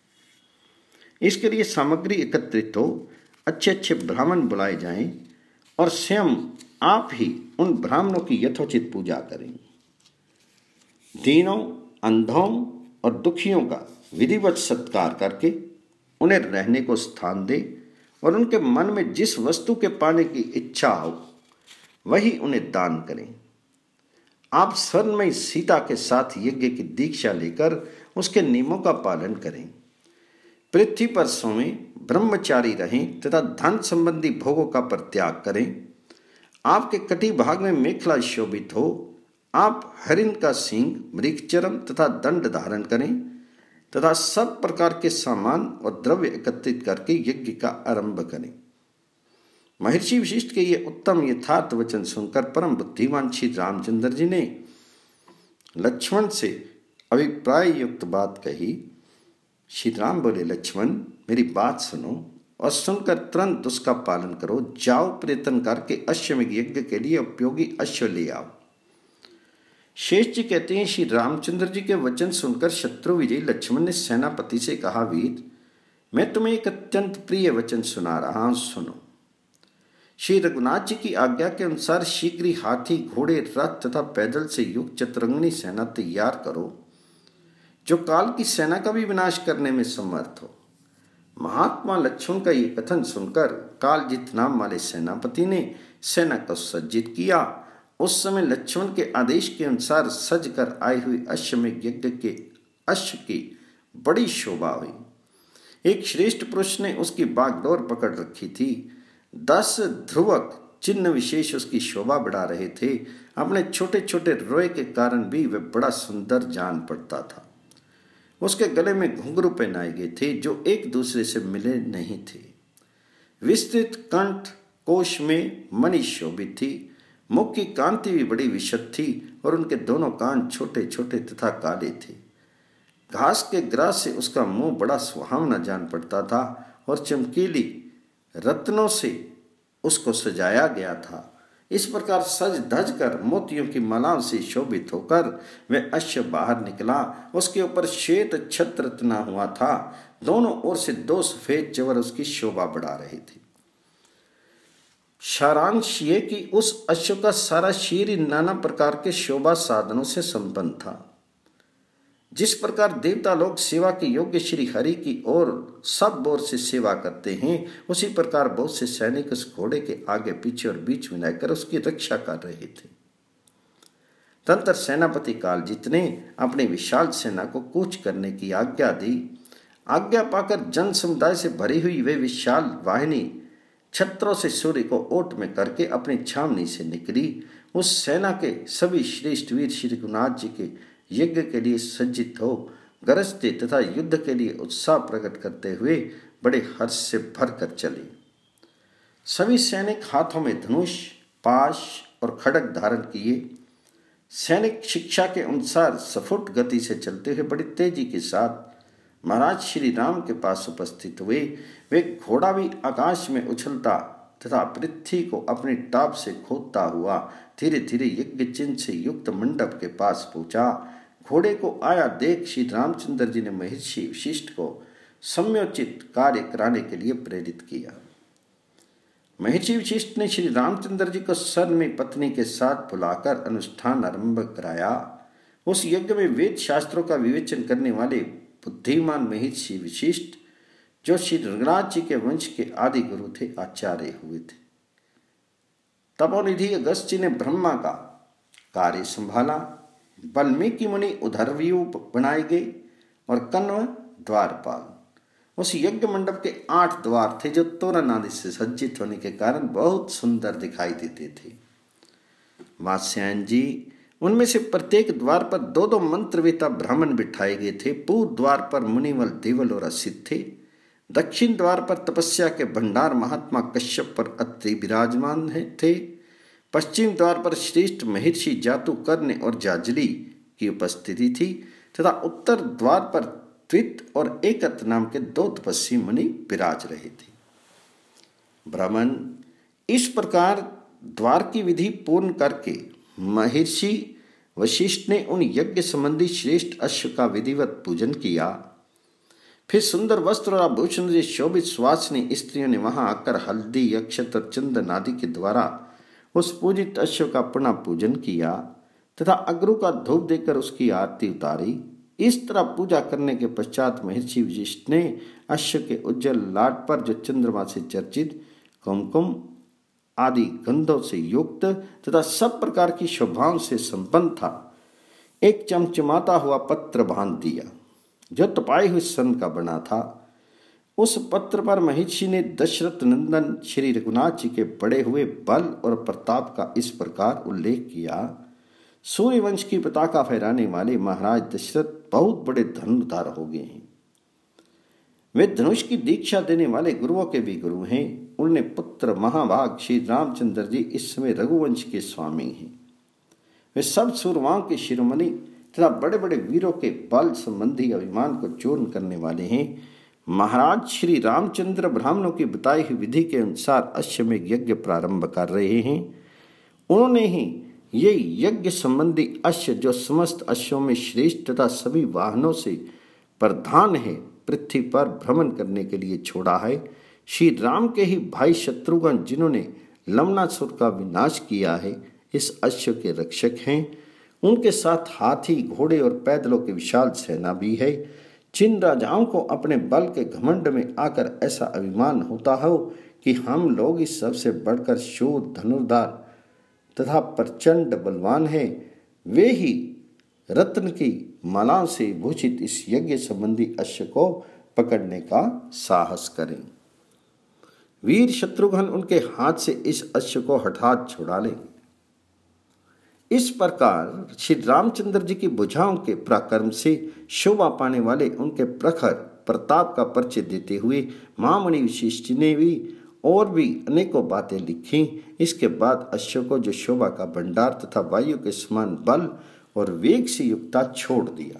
इसके लिए सामग्री एकत्रित हो, अच्छे अच्छे ब्राह्मण बुलाए जाएं और स्वयं आप ही उन ब्राह्मणों की यथोचित पूजा करें। दीनों, अंधों और दुखियों का विधिवत सत्कार करके उन्हें रहने को स्थान दे और उनके मन में जिस वस्तु के पाने की इच्छा हो वही उन्हें दान करें। आप स्वर्णमयी सीता के साथ यज्ञ की दीक्षा लेकर उसके नियमों का पालन करें। पृथ्वी पर सोएं, ब्रह्मचारी रहें तथा धन संबंधी भोगों का परित्याग करें। आपके कटी भाग में मेखला शोभित हो। आप हरिण का सींग, मृगचर्म तथा दंड धारण करें तथा सब प्रकार के सामान और द्रव्य एकत्रित करके यज्ञ का आरंभ करें। महर्षि वशिष्ठ के ये उत्तम यथार्थ वचन सुनकर परम बुद्धिमान श्री रामचंद्र जी ने लक्ष्मण से अभिप्राय युक्त बात कही। श्री राम बोले, लक्ष्मण, मेरी बात सुनो और सुनकर तुरंत उसका पालन करो। जाओ, प्रयत्न करके अश्वमेध यज्ञ के लिए उपयोगी अश्व ले आओ। शेष जी कहते हैं, श्री रामचंद्र जी के वचन सुनकर शत्रु विजयी लक्ष्मण ने सेनापति से कहा, वीर, मैं तुम्हें एक अत्यंत प्रिय वचन सुना रहा हूं, सुनो। श्री रघुनाथ जी की आज्ञा के अनुसार शीघ्र ही हाथी, घोड़े, रथ तथा पैदल से युक्त चतुरंगनी सेना तैयार करो, जो काल की सेना का भी विनाश करने में समर्थ हो। महात्मा लक्ष्मण का ये कथन सुनकर कालजित नाम वाले सेनापति ने सेना को सज्जित किया उस समय लक्ष्मण के आदेश के अनुसार सज कर आई हुई अश्वमेध यज्ञ के अश्व की बड़ी शोभा हुई। एक श्रेष्ठ पुरुष ने उसकी बागडोर पकड़ रखी थी। दस ध्रुवक चिन्ह विशेष उसकी शोभा बढ़ा रहे थे। अपने छोटे छोटे रोए के कारण भी वह बड़ा सुंदर जान पड़ता था। उसके गले में घुंघरू पहनाए गए थे जो एक दूसरे से मिले नहीं थे। विस्तृत कंठ कोश में मणि शोभित थी। मुख की कांति भी बड़ी विशद थी और उनके दोनों कान छोटे छोटे तथा काले थे। घास के ग्रास से उसका मुंह बड़ा सुहावना जान पड़ता था और चमकीली रत्नों से उसको सजाया गया था। इस प्रकार सज धज कर मोतियों की मालाओं से शोभित होकर वह अश्व बाहर निकला। उसके ऊपर श्वेत छत्र तना हुआ था। दोनों ओर से दो सफेद जवर उसकी शोभा बढ़ा रहे थे। सारांश ये कि उस अश्व का सारा शरीर नाना प्रकार के शोभा साधनों से संपन्न था। जिस प्रकार देवता लोग सेवा के योग्य श्री हरि की ओर सब ओर से सेवा करते हैं, उसी प्रकार बहुत से सैनिक उस घोड़े के आगे पीछे और बीच में रहकर उसकी रक्षा कर रहे थे। तंत्र सेनापति कालजीत ने अपनी विशाल सेना को कूच करने की आज्ञा दी। आज्ञा पाकर जन समुदाय से भरी हुई वे विशाल वाहिनी छत्रों से सूर्य को ओट में करके अपनी छावनी से निकली। उस सेना के सभी श्रेष्ठ वीर श्री रघुनाथ जी के यज्ञ के लिए सज्जित हो गरजते तथा युद्ध के लिए उत्साह प्रकट करते हुए बड़े हर्ष से भर कर चले। सभी सैनिक हाथों में धनुष, पाश और खड्ग धारण किए। सैनिक शिक्षा के अनुसार सफुट गति से चलते हुए बड़ी तेजी के साथ महाराज श्री राम के पास उपस्थित हुए। वे घोड़ा भी आकाश में उछलता तथा पृथ्वी को अपनी टाप से खोदता हुआ धीरे धीरे यज्ञ चिन्ह से युक्त मंडप के पास पहुंचा। घोड़े को आया देख श्री रामचंद्र जी ने महर्षि वशिष्ठ को सम्योचित कार्य कराने के लिए प्रेरित किया। महर्षि वशिष्ठ ने श्री रामचंद्र जी को सन में पत्नी के साथ बुलाकर अनुष्ठान आरंभ कराया। उस यज्ञ में वेद शास्त्रों का विवेचन करने वाले बुद्धिमान महर्षि वशिष्ठ, जो श्री रघुनाथ जी के वंश के आदि गुरु थे, आचार्य हुए थे। तपोनिधि अगस्त जी ने ब्रह्मा का कार्य संभाला। वाल्मीकि मुनि उधरव्यू बनाए गए और कण्व द्वारपाल। उस यज्ञ मंडप के आठ द्वार थे जो तोरण आदि से सज्जित होने के कारण बहुत सुंदर दिखाई देते थे। वात्स्यायन जी, उनमें से प्रत्येक द्वार पर दो दो मंत्रवेता ब्राह्मण बिठाए गए थे। पूर्व द्वार पर मुनिवल, देवल और असित थे। दक्षिण द्वार पर तपस्या के भंडार महात्मा कश्यप पर अत्रि विराजमान थे। पश्चिम द्वार पर श्रेष्ठ महर्षि जातुकर्ण्य और जाजली की उपस्थिति थी तथा उत्तर द्वार पर त्वित और एकत नाम के दो तपस्वी मुनि विराज रहे थे। ब्राह्मण इस प्रकार द्वार की विधि पूर्ण करके महर्षि वशिष्ठ ने उन यज्ञ संबंधी श्रेष्ठ अश्व का विधिवत पूजन किया। फिर सुंदर वस्त्र और आभूषण से शोभित सुवासिनी स्त्रियों ने वहां आकर हल्दी, अक्षत और चंदन आदि के द्वारा उस पूजित अश्व का पुनः पूजन किया तथा अग्रु का धूप देकर उसकी आरती उतारी। इस तरह पूजा करने के पश्चात महर्षि वशिष्ठ ने अश्व के उज्जवल लाट पर, जो चंद्रमा से चर्चित कुमकुम आदि गंधों से युक्त तथा सब प्रकार की शोभाओं से संपन्न था, एक चमचमाता हुआ पत्र बांध दिया जो तपाई हुई सन का बना था। उस पत्र पर महर्षि ने दशरथ नंदन श्री रघुनाथ जी के बड़े हुए बल और प्रताप का इस प्रकार उल्लेख किया। सूर्यवंश की पताका फहराने वाले महाराज दशरथ बहुत बड़े धनुर्धर हो गए हैं। वे धनुष की दीक्षा देने वाले गुरुओं के भी गुरु हैं। उनने पुत्र महाभाग श्री रामचंद्र जी इस समय रघुवंश के स्वामी हैं। वे सब सूरवाओं के शिरोमणि तथा बड़े बड़े वीरों के बल संबंधी अभिमान को चूर्ण करने वाले हैं। महाराज श्री रामचंद्र ब्राह्मणों की बताई हुई विधि के अनुसार अश्वमेध यज्ञ प्रारंभ कर रहे हैं। उन्होंने ही ये यज्ञ संबंधी अश्व, जो समस्त अश्वों में श्रेष्ठ तथा सभी वाहनों से प्रधान है, पृथ्वी पर भ्रमण करने के लिए छोड़ा है। श्री राम के ही भाई शत्रुघ्न, जिन्होंने लवणासुर का विनाश किया है, इस अश्व के रक्षक हैं। उनके साथ हाथी, घोड़े और पैदलों की विशाल सेना भी है। जिन राजाओं को अपने बल के घमंड में आकर ऐसा अभिमान होता हो कि हम लोग इस सबसे बढ़कर शूर, धनुर्धार, तथा प्रचंड बलवान हैं, वे ही रत्न की मालाओं से भूषित इस यज्ञ संबंधी अश्व को पकड़ने का साहस करें। वीर शत्रुघ्न उनके हाथ से इस अश्व को हठात छुड़ा लेंगे। इस प्रकार श्री रामचंद्र जी की भुजाओं के पराक्रम से शोभा पाने वाले उनके प्रखर प्रताप का परिचय देते हुए महामुनि वशिष्ठ ने भी और भी अनेकों बातें लिखी। इसके बाद अश्व को, जो शोभा का भंडार तथा वायु के समान बल और वेग से युक्ता, छोड़ दिया।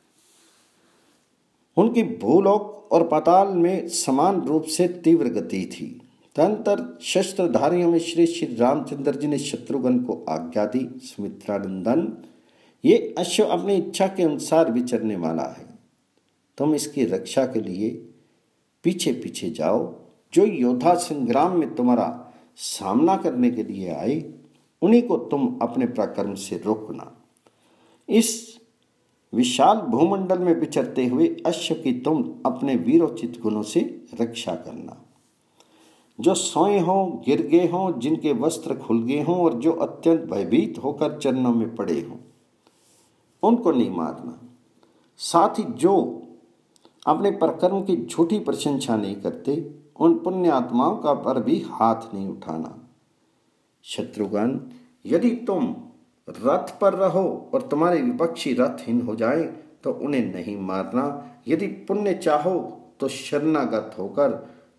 उनकी भूलोक और पाताल में समान रूप से तीव्र गति थी। तदंतर शस्त्रधारियों में श्री श्री रामचंद्र जी ने शत्रुघ्न को आज्ञा दी, सुमित्रानंदन, ये अश्व अपनी इच्छा के अनुसार विचरने वाला है। तुम इसकी रक्षा के लिए पीछे पीछे जाओ। जो योद्धा संग्राम में तुम्हारा सामना करने के लिए आए, उन्हीं को तुम अपने पराक्रम से रोकना। इस विशाल भूमंडल में विचरते हुए अश्व की तुम अपने वीरोचित गुणों से रक्षा करना। जो सोए हों, गिर गए हों, जिनके वस्त्र खुल गए हों और जो अत्यंत भयभीत होकर चरणों में पड़े हों, उनको नहीं मारना। साथ ही जो अपने पराक्रम की झूठी प्रशंसा नहीं करते, उन पुण्य आत्माओं का पर भी हाथ नहीं उठाना। शत्रुघ्न, यदि तुम रथ पर रहो और तुम्हारे विपक्षी रथहीन हो जाए तो उन्हें नहीं मारना। यदि पुण्य चाहो तो शरणागत होकर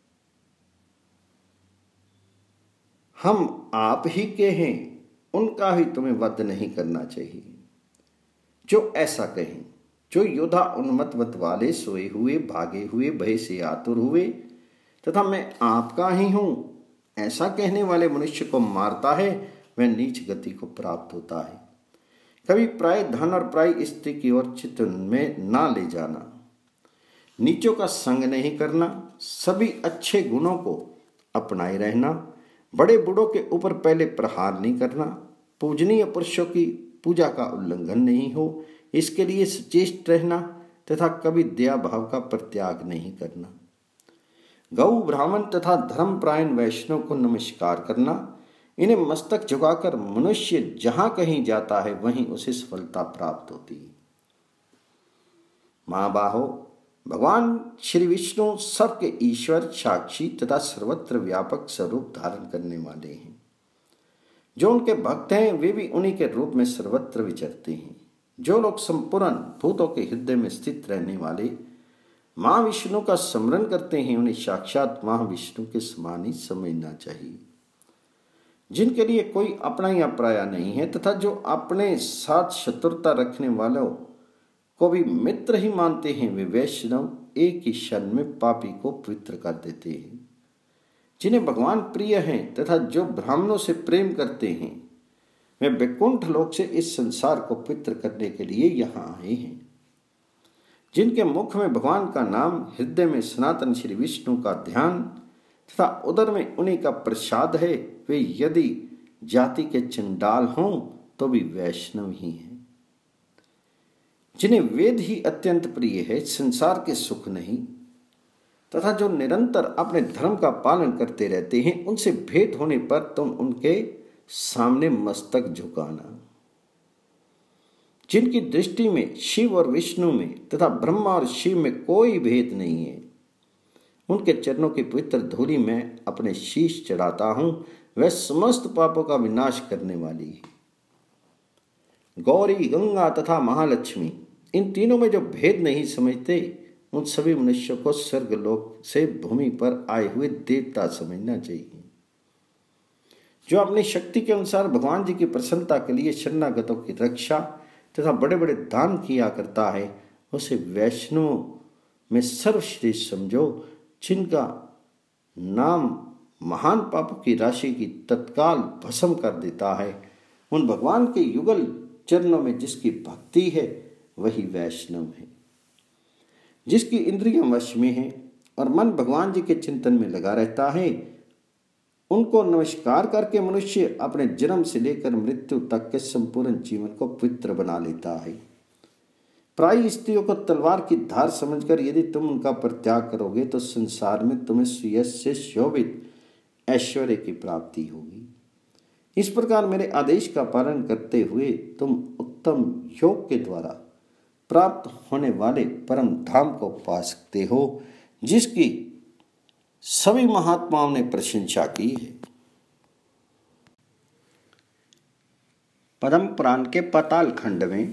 हम आप ही के हैं, उनका ही तुम्हें वध नहीं करना चाहिए। जो ऐसा कहें, जो योद्धा उन्मत्त मत वाले, सोए हुए, भागे हुए, भय से आतुर हुए तथा मैं आपका ही हूं, ऐसा कहने वाले मनुष्य को मारता है, वह नीच गति को प्राप्त होता है। कभी प्राय धन और प्राय स्त्री की ओर चित्त में ना ले जाना, नीचों का संग नहीं करना, सभी अच्छे गुणों को अपनाए रहना, बड़े बूढ़ों के ऊपर पहले प्रहार नहीं करना, पूजनीय पुरुषों की पूजा का उल्लंघन नहीं हो, इसके लिए सचेष्ट रहना तथा कभी दया भाव का परित्याग नहीं करना। गौ, ब्राह्मण तथा धर्मपरायण वैष्णव को नमस्कार करना, इन्हें मस्तक झुकाकर मनुष्य जहां कहीं जाता है वहीं उसे सफलता प्राप्त होती है। महाबाहो, भगवान श्री विष्णु सबके ईश्वर, साक्षी तथा सर्वत्र व्यापक स्वरूप धारण करने वाले हैं। जो उनके भक्त हैं वे भी उन्हीं के रूप में सर्वत्र विचरते हैं। जो लोग संपूर्ण भूतों के हृदय में स्थित रहने वाले महाविष्णु का स्मरण करते हैं, उन्हें साक्षात महाविष्णु के समान ही समझना चाहिए। जिनके लिए कोई अपना या पराया नहीं है तथा जो अपने साथ शत्रुता रखने वालों को भी मित्र ही मानते हैं, वे वैष्णव एक ही क्षण में पापी को पवित्र कर देते हैं। जिन्हें भगवान प्रिय हैं तथा जो ब्राह्मणों से प्रेम करते हैं, वे वैकुंठ लोक से इस संसार को पवित्र करने के लिए यहाँ आए हैं। जिनके मुख में भगवान का नाम, हृदय में सनातन श्री विष्णु का ध्यान तथा उदर में उन्हीं का प्रसाद है, वे यदि जाति के चंडाल हों तो भी वैष्णव ही हैं। जिन्हें वेद ही अत्यंत प्रिय है, संसार के सुख नहीं, तथा जो निरंतर अपने धर्म का पालन करते रहते हैं, उनसे भेंट होने पर तुम उनके सामने मस्तक झुकाना। जिनकी दृष्टि में शिव और विष्णु में तथा ब्रह्मा और शिव में कोई भेद नहीं है, उनके चरणों की पवित्र धूलि में अपने शीश चढ़ाता हूं, वह समस्त पापों का विनाश करने वाली है। गौरी, गंगा तथा महालक्ष्मी, इन तीनों में जो भेद नहीं समझते, उन सभी मनुष्यों को स्वर्गलोक से भूमि पर आए हुए देवता समझना चाहिए। जो अपनी शक्ति के अनुसार भगवान जी की प्रसन्नता के लिए शरणागतों की रक्षा तथा बड़े बड़े दान किया करता है, उसे वैष्णवों में सर्वश्रेष्ठ समझो। जिनका नाम महान पापों की राशि की तत्काल भस्म कर देता है, उन भगवान के युगल चरणों में जिसकी भक्ति है वही वैष्णव है। जिसकी इंद्रियां वश में है और मन भगवान जी के चिंतन में लगा रहता है, उनको नमस्कार करके मनुष्य अपने जन्म से लेकर मृत्यु तक के संपूर्ण जीवन को पवित्र बना लेता है। प्राय स्त्रियों को तलवार की धार समझकर यदि तुम उनका परित्याग करोगे तो संसार में तुम्हें सुयश से शोभित ऐश्वर्य की प्राप्ति होगी। इस प्रकार मेरे आदेश का पालन करते हुए तुम उत्तम योग के द्वारा प्राप्त होने वाले परम धाम को पा सकते हो, जिसकी सभी महात्माओं ने प्रशंसा की है। पद्म पुराण के पाताल खंड में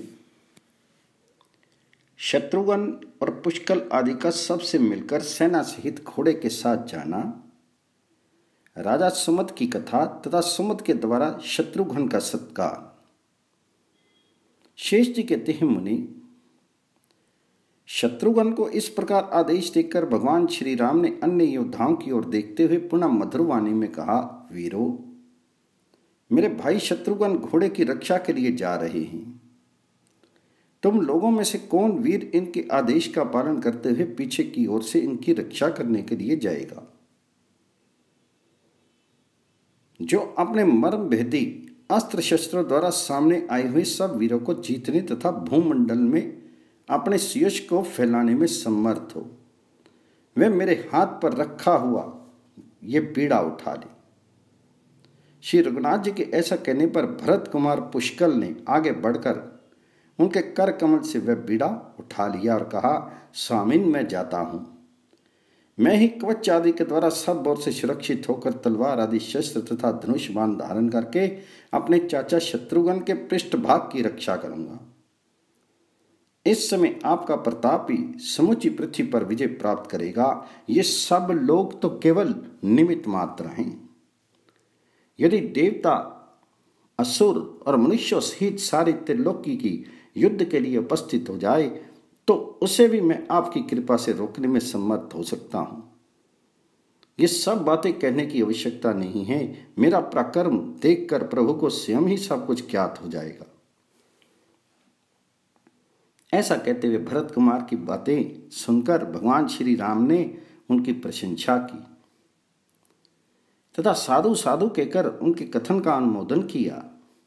शत्रुघ्न और पुष्कल आदि का सबसे मिलकर सेना सहित घोड़े के साथ जाना, राजा सुमद की कथा तथा सुमद के द्वारा शत्रुघ्न का सत्कार। शेष जी कहते हैं, मुनि, शत्रुघ्न को इस प्रकार आदेश देकर भगवान श्री राम ने अन्य योद्धाओं की ओर देखते हुए पुनः मधुर वाणी में कहा, वीरो, मेरे भाई शत्रुघ्न घोड़े की रक्षा के लिए जा रहे हैं। तुम लोगों में से कौन वीर इनके आदेश का पालन करते हुए पीछे की ओर से इनकी रक्षा करने के लिए जाएगा? जो अपने मर्म भेदी अस्त्र शस्त्रों द्वारा सामने आए हुए सब वीरों को जीतने तथा भूमंडल में अपने शीर्ष को फैलाने में समर्थ हो, वे मेरे हाथ पर रखा हुआ ये बीड़ा उठा ले। श्री रघुनाथ जी के ऐसा कहने पर भरत कुमार पुष्कल ने आगे बढ़कर उनके कर कमल से वह बीड़ा उठा लिया और कहा, स्वामिन, मैं जाता हूं। मैं ही कवच आदि के द्वारा सब ओर से सुरक्षित होकर तलवार आदि शस्त्र तथा धनुष बाण धारण करके अपने चाचा शत्रुघ्न के पृष्ठभाग की रक्षा करूंगा। इस समय आपका प्रताप ही समूची पृथ्वी पर विजय प्राप्त करेगा। ये सब लोग तो केवल निमित्त मात्र हैं। यदि देवता, असुर और मनुष्यों सहित सारी त्रिलोकी की युद्ध के लिए उपस्थित हो जाए तो उसे भी मैं आपकी कृपा से रोकने में समर्थ हो सकता हूं। ये सब बातें कहने की आवश्यकता नहीं है। मेरा पराक्रम देखकर प्रभु को स्वयं ही सब कुछ ज्ञात हो जाएगा। ऐसा कहते हुए भरत कुमार की बातें सुनकर भगवान श्री राम ने उनकी प्रशंसा की तथा साधु साधु कहकर उनके कथन का अनुमोदन किया।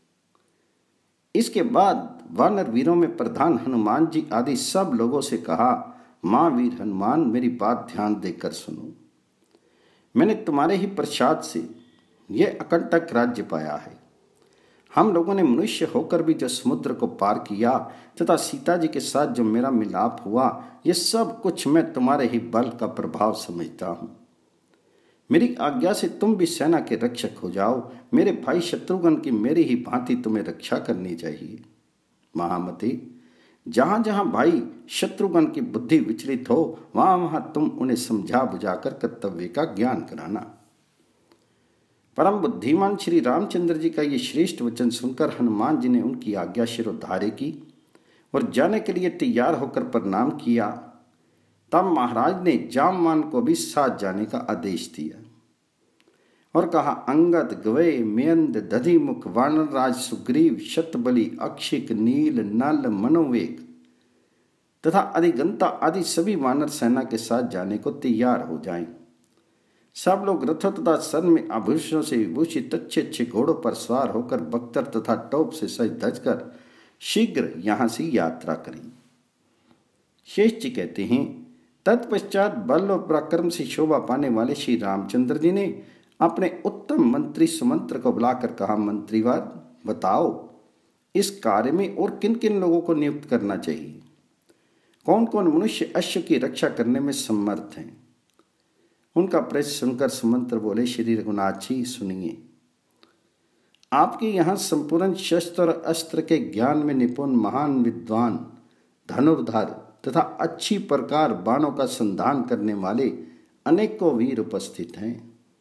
इसके बाद वानर वीरों में प्रधान हनुमान जी आदि सब लोगों से कहा, मां वीर हनुमान, मेरी बात ध्यान देकर सुनो। मैंने तुम्हारे ही प्रसाद से यह अकंटक राज्य पाया है। हम लोगों ने मनुष्य होकर भी जो समुद्र को पार किया तथा सीता जी के साथ जो मेरा मिलाप हुआ, यह सब कुछ मैं तुम्हारे ही बल का प्रभाव समझता हूं। मेरी आज्ञा से तुम भी सेना के रक्षक हो जाओ। मेरे भाई शत्रुघ्न की मेरी ही भांति तुम्हें रक्षा करनी चाहिए। महामती, जहां जहां भाई शत्रुघ्न की बुद्धि विचलित हो, वहां वहां तुम उन्हें समझा बुझाकर कर्तव्य का ज्ञान कराना। परम बुद्धिमान श्री रामचंद्र जी का ये श्रेष्ठ वचन सुनकर हनुमान जी ने उनकी आज्ञा शिरोधार्य की और जाने के लिए तैयार होकर प्रणाम किया। तब महाराज ने जामवान को भी साथ जाने का आदेश दिया और कहा, अंगद, गवय, मेयंद, दधिमुख, वानरराज सुग्रीव, शतबली, अक्षिक, नील, नल, मनोवेग तथा अधिगंता आदि सभी वानर सेना के साथ जाने को तैयार हो जाएं। सब लोग रथों तथा सन में आभूषणों से विभूषित अच्छे अच्छे घोड़ों पर सवार होकर बख्तर तथा टोप से सज धज कर शीघ्र यहां से यात्रा करें। शेष जी कहते हैं, तत्पश्चात बल और पराक्रम से शोभा पाने वाले श्री रामचंद्र जी ने अपने उत्तम मंत्री सुमंत्र को बुलाकर कहा, मंत्रीवर, बताओ इस कार्य में और किन किन लोगों को नियुक्त करना चाहिए? कौन कौन मनुष्य अश्व की रक्षा करने में समर्थ हैं? उनका प्रश्न सुनकर सुमंत्र बोले, श्री रघुनाथ जी, सुनिए। आपके यहाँ संपूर्ण शस्त्र और अस्त्र के ज्ञान में निपुण महान विद्वान, धनुर्धर तथा अच्छी प्रकार बाणों का संधान करने वाले अनेकों वीर उपस्थित हैं।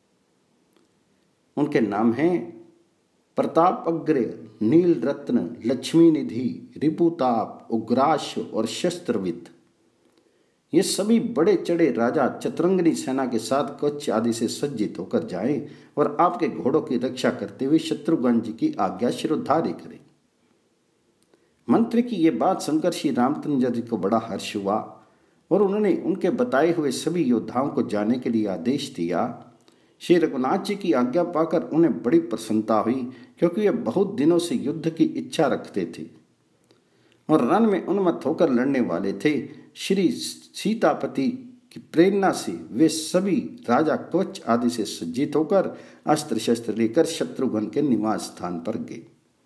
उनके नाम हैं प्रताप अग्र, नील रत्न, लक्ष्मी निधि, रिपुताप, उग्राश और शस्त्रविद। ये सभी बड़े चढ़े राजा चतुरंगिनी सेना के साथ कवच आदि से सज्जित होकर जाएं और आपके घोड़ों की रक्षा करते हुए शत्रुघ्न जी की आज्ञा शिरोधार्य करें। मंत्री की ये बात सुनकर श्री रामचंद्र जी को बड़ा हर्ष हुआ और उन्होंने उनके बताए हुए सभी योद्धाओं को जाने के लिए आदेश दिया। श्री रघुनाथ जी की आज्ञा पाकर उन्हें बड़ी प्रसन्नता हुई, क्योंकि वे बहुत दिनों से युद्ध की इच्छा रखते थे और रण में उन्मत्त होकर लड़ने वाले थे। श्री सीतापति की प्रेरणा से वे सभी राजा कवच आदि से सज्जित होकर अस्त्र शस्त्र लेकर शत्रुघ्न के निवास स्थान पर गए।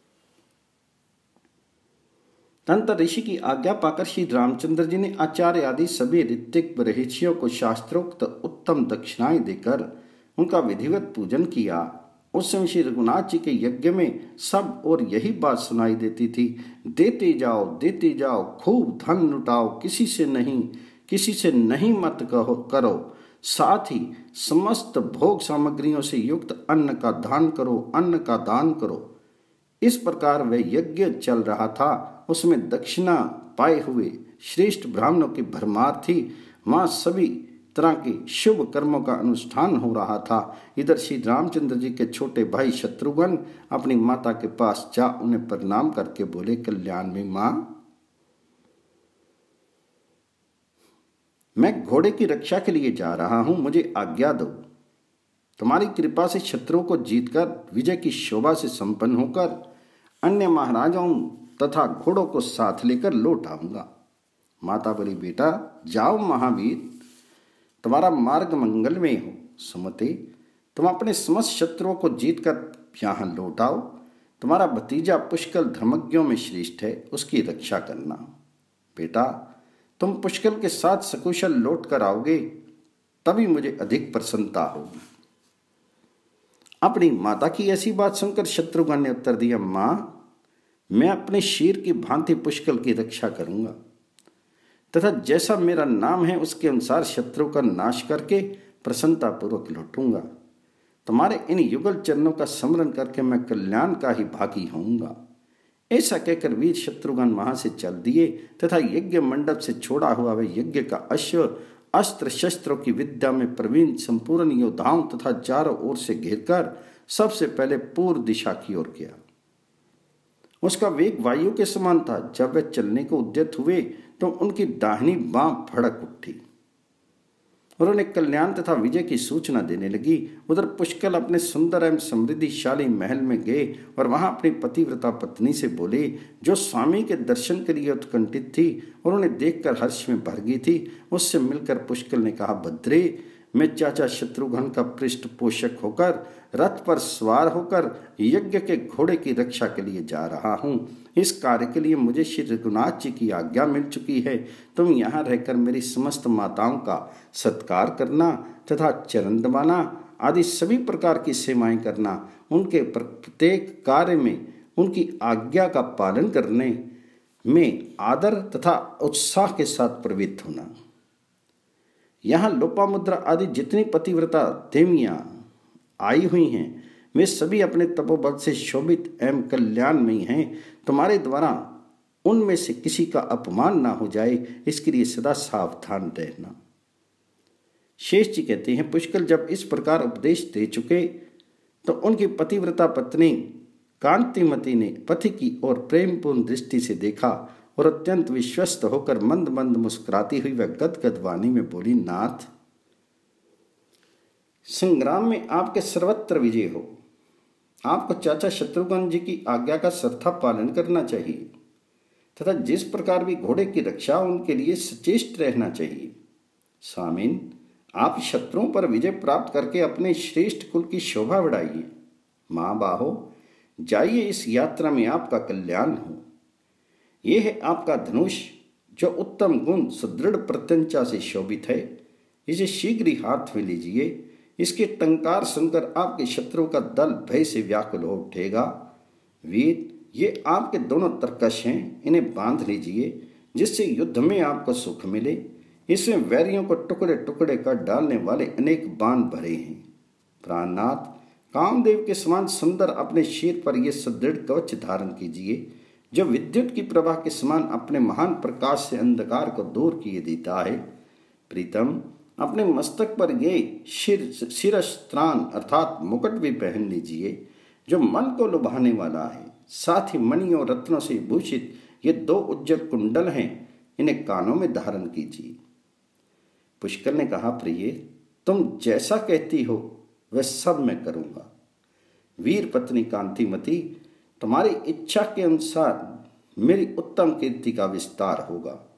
तंत्र ऋषि की आज्ञा पाकर श्री रामचंद्र जी ने आचार्य आदि सभी ऋत्विक ऋषियों को शास्त्रोक्त उत्तम दक्षिणाएं देकर उनका विधिवत पूजन किया। उस समय श्री रघुनाथ जी के यज्ञ में सब और यही बात सुनाई देती थी, देते जाओ देते जाओ, खूब धन लुटाओ, किसी से नहीं किसी से नहीं मत कहो करो, साथ ही समस्त भोग सामग्रियों से युक्त अन्न का दान करो अन्न का दान करो। इस प्रकार वह यज्ञ चल रहा था। उसमें दक्षिणा पाए हुए श्रेष्ठ ब्राह्मणों की भरमार थी। वहां सभी तरह के शुभ कर्मों का अनुष्ठान हो रहा था। इधर श्री रामचंद्र जी के छोटे भाई शत्रुघ्न अपनी माता के पास जा उन्हें प्रणाम करके बोले, कल्याण में माँ, मैं घोड़े की रक्षा के लिए जा रहा हूं, मुझे आज्ञा दो। तुम्हारी कृपा से शत्रुओं को जीतकर विजय की शोभा से संपन्न होकर अन्य महाराजाओं तथा घोड़ों को साथ लेकर लौट आऊंगा। माता बोली, बेटा जाओ महावीर, तुम्हारा मार्ग मंगलमय हो। सुमते, तुम अपने समस्त शत्रुओं को जीतकर यहाँ लौट आओ। तुम्हारा भतीजा पुष्कल धर्मज्ञों में श्रेष्ठ है, उसकी रक्षा करना। बेटा, तुम पुष्कल के साथ सकुशल लौट कर आओगे तभी मुझे अधिक प्रसन्नता होगी। अपनी माता की ऐसी बात सुनकर शत्रुघ्न ने उत्तर दिया, माँ, मैं अपने शीर की भांति पुष्कल की रक्षा करूंगा तथा जैसा मेरा नाम है उसके अनुसार शत्रु का नाश करके प्रसन्नता पूर्वक लौटूंगा। तुम्हारे इन युगल चरणों का स्मरण करके मैं कल्याण का ही भागी होऊंगा। ऐसा कहकर वीर शत्रुघ्न वहां से चल दिए तथा यज्ञ मंडप से छोड़ा हुआ वह यज्ञ का अश्व अस्त्र शस्त्रों की विद्या में प्रवीण संपूर्ण योद्धाओं तथा चारों ओर से घेरकर सबसे पहले पूर्व दिशा की ओर गया। उसका वेग वायु के समान था। जब वे चलने को उद्यत हुए तो उनकी दाहिनी बांह फड़क उठी और उन्हें कल्याण तथा विजय की सूचना देने लगी। उधर पुष्कल अपने सुंदर एवं समृद्धिशाली महल में गए और वहां अपनी पतिव्रता पत्नी से बोले, जो स्वामी के दर्शन के लिए उत्कंठित थी और उन्हें देखकर हर्ष में भर गई थी। उससे मिलकर पुष्कल ने कहा, भद्रे, मैं चाचा शत्रुघ्न का पृष्ठपोषक होकर रथ पर सवार होकर यज्ञ के घोड़े की रक्षा के लिए जा रहा हूँ। इस कार्य के लिए मुझे श्री रघुनाथ जी की आज्ञा मिल चुकी है। तुम यहाँ रहकर मेरी समस्त माताओं का सत्कार करना तथा चरण दबाना आदि सभी प्रकार की सेवाएं करना, उनके प्रत्येक कार्य में उनकी आज्ञा का पालन करने में आदर तथा उत्साह के साथ प्रवृत्त होना। यहाँ लोपामुद्रा आदि जितनी पतिव्रता देवियां आई हुई हैं वे सभी अपने तपोबल से शोभित एवं कल्याणमयी हैं। तुम्हारे द्वारा उनमें से किसी का अपमान ना हो जाए, इसके लिए सदा सावधान रहना। शेष जी कहते हैं, पुष्कल जब इस प्रकार उपदेश दे चुके तो उनकी पतिव्रता पत्नी कांतिमती ने पति की ओर प्रेमपूर्ण दृष्टि से देखा और अत्यंत विश्वस्त होकर मंद मंद मुस्कुराती हुई वह गदगद वाणी में बोली, नाथ, संग्राम में आपके सर्वत्र विजय हो। आपको चाचा शत्रुघ्न जी की आज्ञा का श्रद्धा पालन करना चाहिए तथा जिस प्रकार भी घोड़े की रक्षा उनके लिए सचेष्ट रहना चाहिए। स्वामीन, आप शत्रुओं पर विजय प्राप्त करके अपने श्रेष्ठ कुल की शोभा बढ़ाइए। माँ बाहो, जाइए, इस यात्रा में आपका कल्याण हो। यह है आपका धनुष जो उत्तम गुण सुदृढ़ प्रत्यंचा से शोभित है। इसे शीघ्र ही हाथ में लीजिए। इसके टंकार सुनकर आपके शत्रु का दल भय से व्याकुल हो उठेगा। वीर, ये आपके दोनों तरकश हैं, इन्हें बांध लीजिए जिससे युद्ध में आपको सुख मिले। इसमें वैरियों को टुकड़े टुकड़े कर डालने वाले अनेक बांध भरे हैं। प्राणनाथ, कामदेव के समान सुंदर अपने शीर पर यह सुदृढ़ कवच धारण कीजिए जो विद्युत की प्रभा के समान अपने महान प्रकाश से अंधकार को दूर किए देता है। प्रीतम, अपने मस्तक पर ये शिर शिरस्त्राण अर्थात मुकुट भी पहन लीजिए जो मन को लुभाने वाला है। साथ ही मणियों रत्नों से भूषित ये दो उज्जवल कुंडल हैं, इन्हें कानों में धारण कीजिए। पुष्कर ने कहा, प्रिय, तुम जैसा कहती हो वह सब मैं करूंगा। वीर पत्नी कांतिमती, तुम्हारी इच्छा के अनुसार मेरी उत्तम कीर्ति का विस्तार होगा।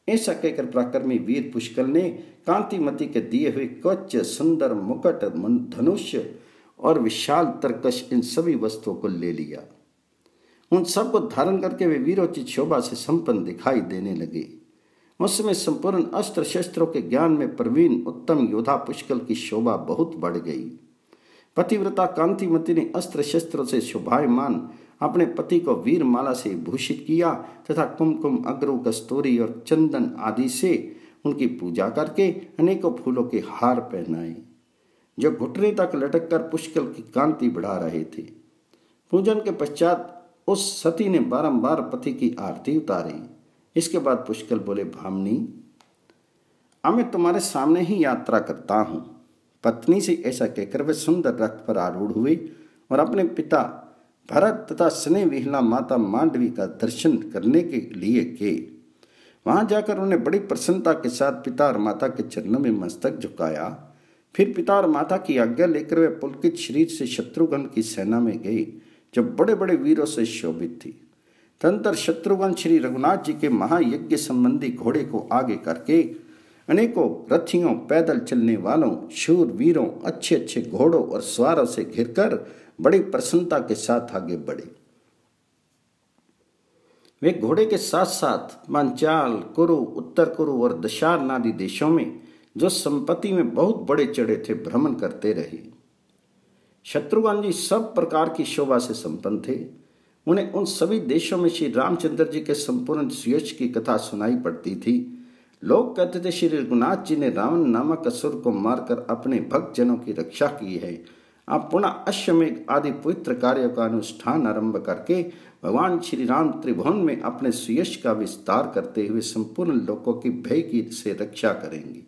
ऐसा कहकर पराक्रमी वीर पुष्कल ने कांतिमती के दिए हुए कवच, सुंदर मुकुट, धनुष और विशाल तरकश, इन सभी वस्तुओं को ले लिया। उन सब को धारण करके वे वीरोचित शोभा से संपन्न दिखाई देने लगे। उस समय संपूर्ण अस्त्र शस्त्रों के ज्ञान में प्रवीण उत्तम योद्धा पुष्कल की शोभा बहुत बढ़ गई। पतिव्रता कांतिमती ने अस्त्र शस्त्रों से शोभायमान अपने पति को वीर माला से भूषित किया तथा कुमकुम, अगरू, कस्तूरी और चंदन आदि से उनकी पूजा करके अनेकों फूलों के हार पहनाए, जो घुटने तक लटक कर पुष्कल की कांति बढ़ा रहे थे। पूजन के पश्चात उस सती ने बारंबार पति की आरती उतारी। इसके बाद पुष्कल बोले, भामिनी, अब मैं तुम्हारे सामने ही यात्रा करता हूँ। पत्नी से ऐसा कहकर वे सुंदर रथ पर आरूढ़ हुए और अपने पिता भरत तथा स्नेह विहला माता मांडवी का दर्शन करने के लिए गए। वहां जाकर उन्हें बड़ी प्रसन्नता के साथ पिता और माता के चरणों में मस्तक झुकाया। फिर पिता और माता की आज्ञा लेकर वे पुलकित शरीर से शत्रुघ्न की सेना में गए, जो बड़े बड़े वीरों से शोभित थी। तदंतर शत्रुघ्न श्री रघुनाथ जी के महायज्ञ संबंधी घोड़े को आगे करके अनेकों रथियों, पैदल चलने वालों, शूर वीरों, अच्छे अच्छे घोड़ों और सवारों से घिरकर बड़ी प्रसन्नता के साथ आगे बढ़े। वे घोड़े के साथ साथ पांचाल, कुरु, उत्तर कुरु और दशार्ण आदि देशों में, जो संपत्ति में बहुत बड़े चढ़े थे, भ्रमण करते रहे। शत्रुघ्न जी सब प्रकार की शोभा से संपन्न थे। उन्हें उन सभी देशों में श्री रामचंद्र जी के संपूर्ण सुयश की कथा सुनाई पड़ती थी। लोग कहते थे, श्री रघुनाथ जी ने रावण नामक असुर को मारकर अपने भक्त जनों की रक्षा की है। आप पुनः अश्वमेघ आदि पवित्र कार्यों का अनुष्ठान आरंभ करके भगवान श्री राम त्रिभुवन में अपने सुयश का विस्तार करते हुए संपूर्ण लोकों की भय की से रक्षा करेंगे।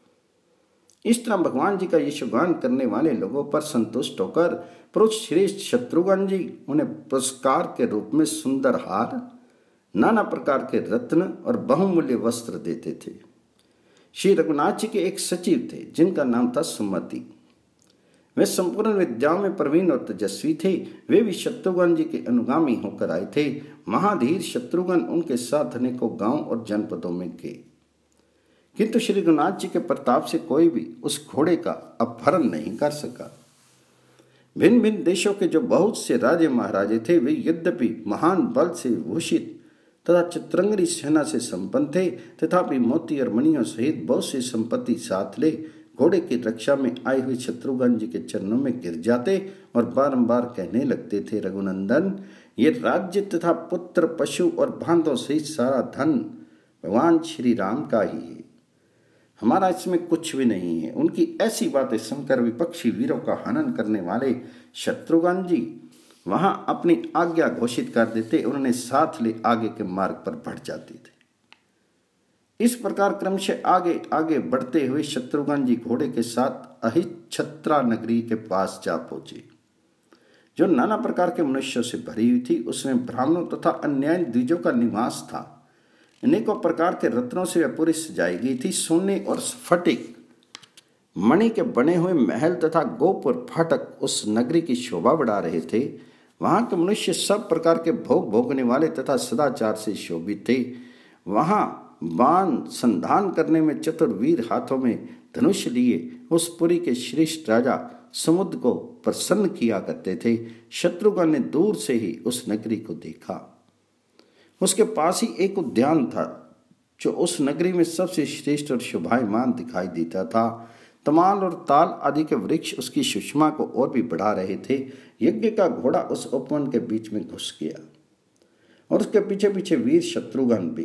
इस तरह भगवान जी का यशोगान करने वाले लोगों पर संतुष्ट होकर पुरुष श्रेष्ठ शत्रुघ्न जी उन्हें पुरस्कार के रूप में सुंदर हार, नाना प्रकार के रत्न और बहुमूल्य वस्त्र देते थे। श्री रघुनाथ जी के एक सचिव थे, जिनका नाम था सुमति। वे संपूर्ण विद्याओं में प्रवीण और तेजस्वी थे। वे भी शत्रुघ्न जी के अनुगामी होकर आए थे। महाधीर शत्रुघ्न उनके साथ अनेकों गांव और जनपदों में गए, किंतु श्री रघुनाथ जी के प्रताप से कोई भी उस घोड़े का अपहरण नहीं कर सका। भिन्न भिन्न देशों के जो बहुत से राजे महाराजे थे, वे यद्यपि महान बल से भूषित तथा चित्रंगरी सेना से संपन्न थे, तथापि मोती और मणियों सहित बहुत सी संपत्ति साथ ले घोड़े की रक्षा में आए हुए शत्रुघ्न जी के चरणों में गिर जाते और बारंबार कहने लगते थे, रघुनंदन, ये राज्य तथा पुत्र, पशु और बांधों सहित सारा धन भगवान श्री राम का ही है, हमारा इसमें कुछ भी नहीं है। उनकी ऐसी बातें सुनकर विपक्षी वीरों का हनन करने वाले शत्रुघ्न जी वहां अपनी आज्ञा घोषित कर देते और उन्हें साथ ले आगे के मार्ग पर बढ़ जाते थे। इस प्रकार क्रमशः आगे आगे बढ़ते हुए शत्रुघ्न जी घोड़े के साथ अहिच्छत्रा नगरी के पास जा पहुंचे, जो नाना प्रकार के मनुष्यों से भरी हुई थी। उसमें ब्राह्मणों तथा अन्य द्विजों का निवास था। अनेकों प्रकार के रत्नों से वह पूरी सजाई गई थी। सोने और स्फटिक मणि के बने हुए महल तथा गोपुर फाटक उस नगरी की शोभा बढ़ा रहे थे। वहां के मनुष्य सब प्रकार के भोग भोगने वाले तथा सदाचार से शोभित थे। वहां बाण संधान करने में चतुर वीर हाथों में धनुष लिए उस पुरी के श्रेष्ठ राजा समुद्र को प्रसन्न किया करते थे। शत्रुघ्न ने दूर से ही उस नगरी को देखा। उसके पास ही एक उद्यान था, जो उस नगरी में सबसे श्रेष्ठ और शोभायमान दिखाई देता था। तमाल और ताल आदि के वृक्ष उसकी सुषमा को और भी बढ़ा रहे थे। यज्ञ का घोड़ा उस उपवन के बीच में घुस गया और उसके पीछे पीछे वीर शत्रुघ्न भी,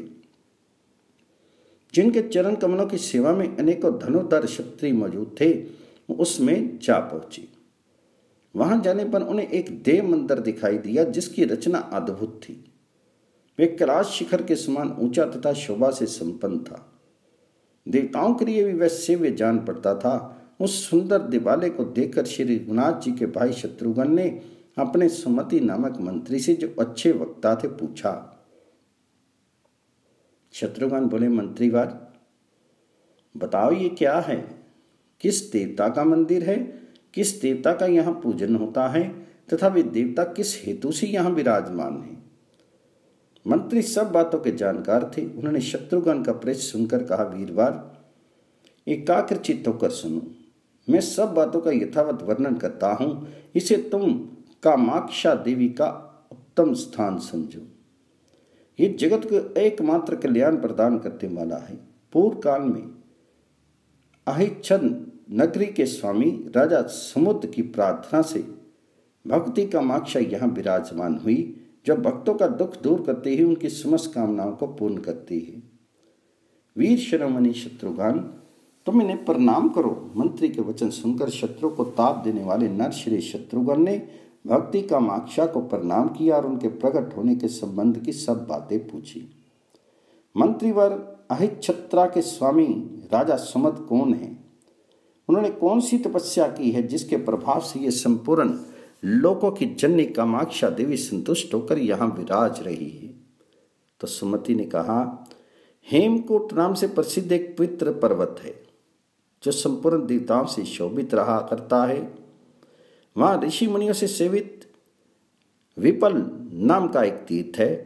जिनके चरण कमलों की सेवा में अनेकों धनुर्धर क्षत्रिय मौजूद थे, उसमें जा पहुंची। वहां जाने पर उन्हें एक देव मंदिर दिखाई दिया, जिसकी रचना अद्भुत थी। वे कैलाश शिखर के समान ऊंचा तथा शोभा से संपन्न था। देवताओं के लिए भी वह सेव्य जान पड़ता था। उस सुंदर दिवाले को देखकर श्री रघुनाथ जी के भाई शत्रुघ्न ने अपने सुमति नामक मंत्री से, जो अच्छे वक्ता थे, पूछा। शत्रुघ्न बोले, मंत्रीवार, बताओ ये क्या है? किस देवता का मंदिर है? किस देवता का यहाँ पूजन होता है तथा वे देवता किस हेतु से यहाँ विराजमान है? मंत्री सब बातों के जानकार थे। उन्होंने शत्रुघ्न का प्रश्न सुनकर कहा, वीरवार एकाग्र चित्त होकर सुनो, मैं सब बातों का यथावत वर्णन करता हूँ, इसे तुम कामाक्षा देवी का उत्तम स्थान समझो। ये जगत को एकमात्र कल्याण प्रदान करने वाला है। पूर्व काल में अहिच्छद नगरी के स्वामी राजा समुद्र की प्रार्थना से भक्ति कामाक्षा यहाँ विराजमान हुई, जो भक्तों का दुख दूर करते ही उनकी समस्त कामनाओं को पूर्ण करती है। वीर शिरोमणि शत्रुघ्न, तुम इन्हें प्रणाम करो। मंत्री के वचन सुनकर शत्रु को ताप देने वाले नर श्री शत्रुघ्न ने भक्ति कामाक्षा को प्रणाम किया और उनके प्रकट होने के संबंध की सब बातें पूछी। मंत्रीवर अहिच्छत्रा के स्वामी राजा सुमद कौन है? उन्होंने कौन सी तपस्या की है जिसके प्रभाव से ये संपूर्ण लोकों की जननी कामाक्षा देवी संतुष्ट होकर यहाँ विराज रही है? तो सुमति ने कहा, हेमकूट नाम से प्रसिद्ध एक पवित्र पर्वत है जो संपूर्ण देवताओं से शोभित रहा करता है। वहां ऋषि मुनियों से सेवित विपल नाम का एक तीर्थ है,